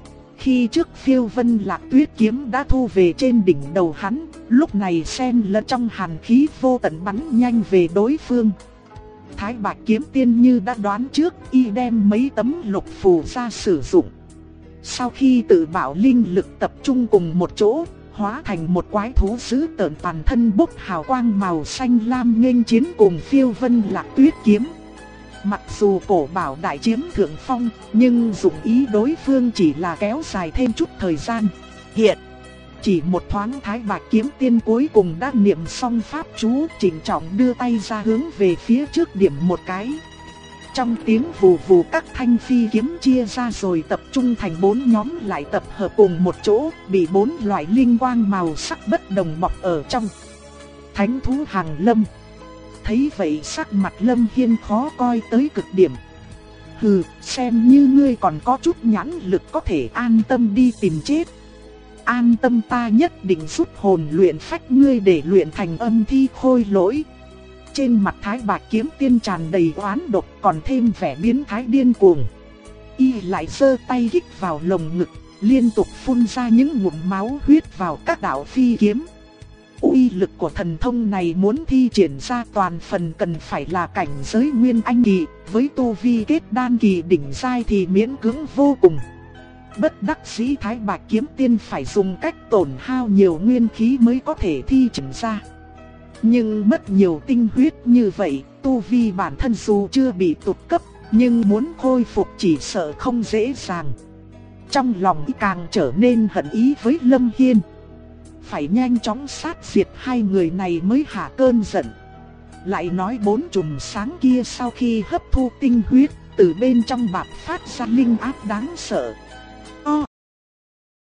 Speaker 1: Khi trước Phiêu Vân Lạc Tuyết kiếm đã thu về trên đỉnh đầu hắn, lúc này xen lẫn trong hàn khí vô tận bắn nhanh về đối phương. Thái Bạch Kiếm Tiên như đã đoán trước, y đem mấy tấm lục phù ra sử dụng. Sau khi tự bảo linh lực tập trung cùng một chỗ, hóa thành một quái thú dữ tợn, toàn thân bốc hào quang màu xanh lam nghênh chiến cùng Phiêu Vân Lạc Tuyết kiếm. Mặc dù cổ bảo đại chiếm thượng phong, nhưng dụng ý đối phương chỉ là kéo dài thêm chút thời gian. Hiện, chỉ một thoáng Thái Bạch Kiếm Tiên cuối cùng đã niệm xong pháp chú, chỉnh trọng đưa tay ra hướng về phía trước điểm một cái. Trong tiếng vù vù các thanh phi kiếm chia ra rồi tập trung thành 4 nhóm lại tập hợp cùng một chỗ, bị 4 loại linh quang màu sắc bất đồng bọc ở trong. Thánh thú hàng lâm, Thấy vậy sắc mặt Lâm Hiên khó coi tới cực điểm. Hừ, xem như ngươi còn có chút nhãn lực có thể an tâm đi tìm chết. An tâm, ta nhất định rút hồn luyện phách ngươi để luyện thành âm thi khôi lỗi. Trên mặt Thái Bạch Kiếm Tiên tràn đầy oán độc, còn thêm vẻ biến thái điên cuồng. Y lại giơ tay kích vào lồng ngực, liên tục phun ra những ngụm máu huyết vào các đạo phi kiếm. Uy lực của thần thông này muốn thi triển ra toàn phần cần phải là cảnh giới nguyên anh kỳ, với tu vi kết đan kỳ đỉnh giai thì miễn cưỡng vô cùng. Bất đắc dĩ Thái Bạch Kiếm Tiên phải dùng cách tổn hao nhiều nguyên khí mới có thể thi triển ra. Nhưng mất nhiều tinh huyết như vậy, tu vi bản thân dù chưa bị tụt cấp, nhưng muốn khôi phục chỉ sợ không dễ dàng. Trong lòng càng trở nên hận ý với Lâm Hiên. Phải nhanh chóng sát diệt hai người này mới hạ cơn giận. Lại nói 4 chùm sáng kia sau khi hấp thu tinh huyết, từ bên trong bạc phát ra linh áp đáng sợ.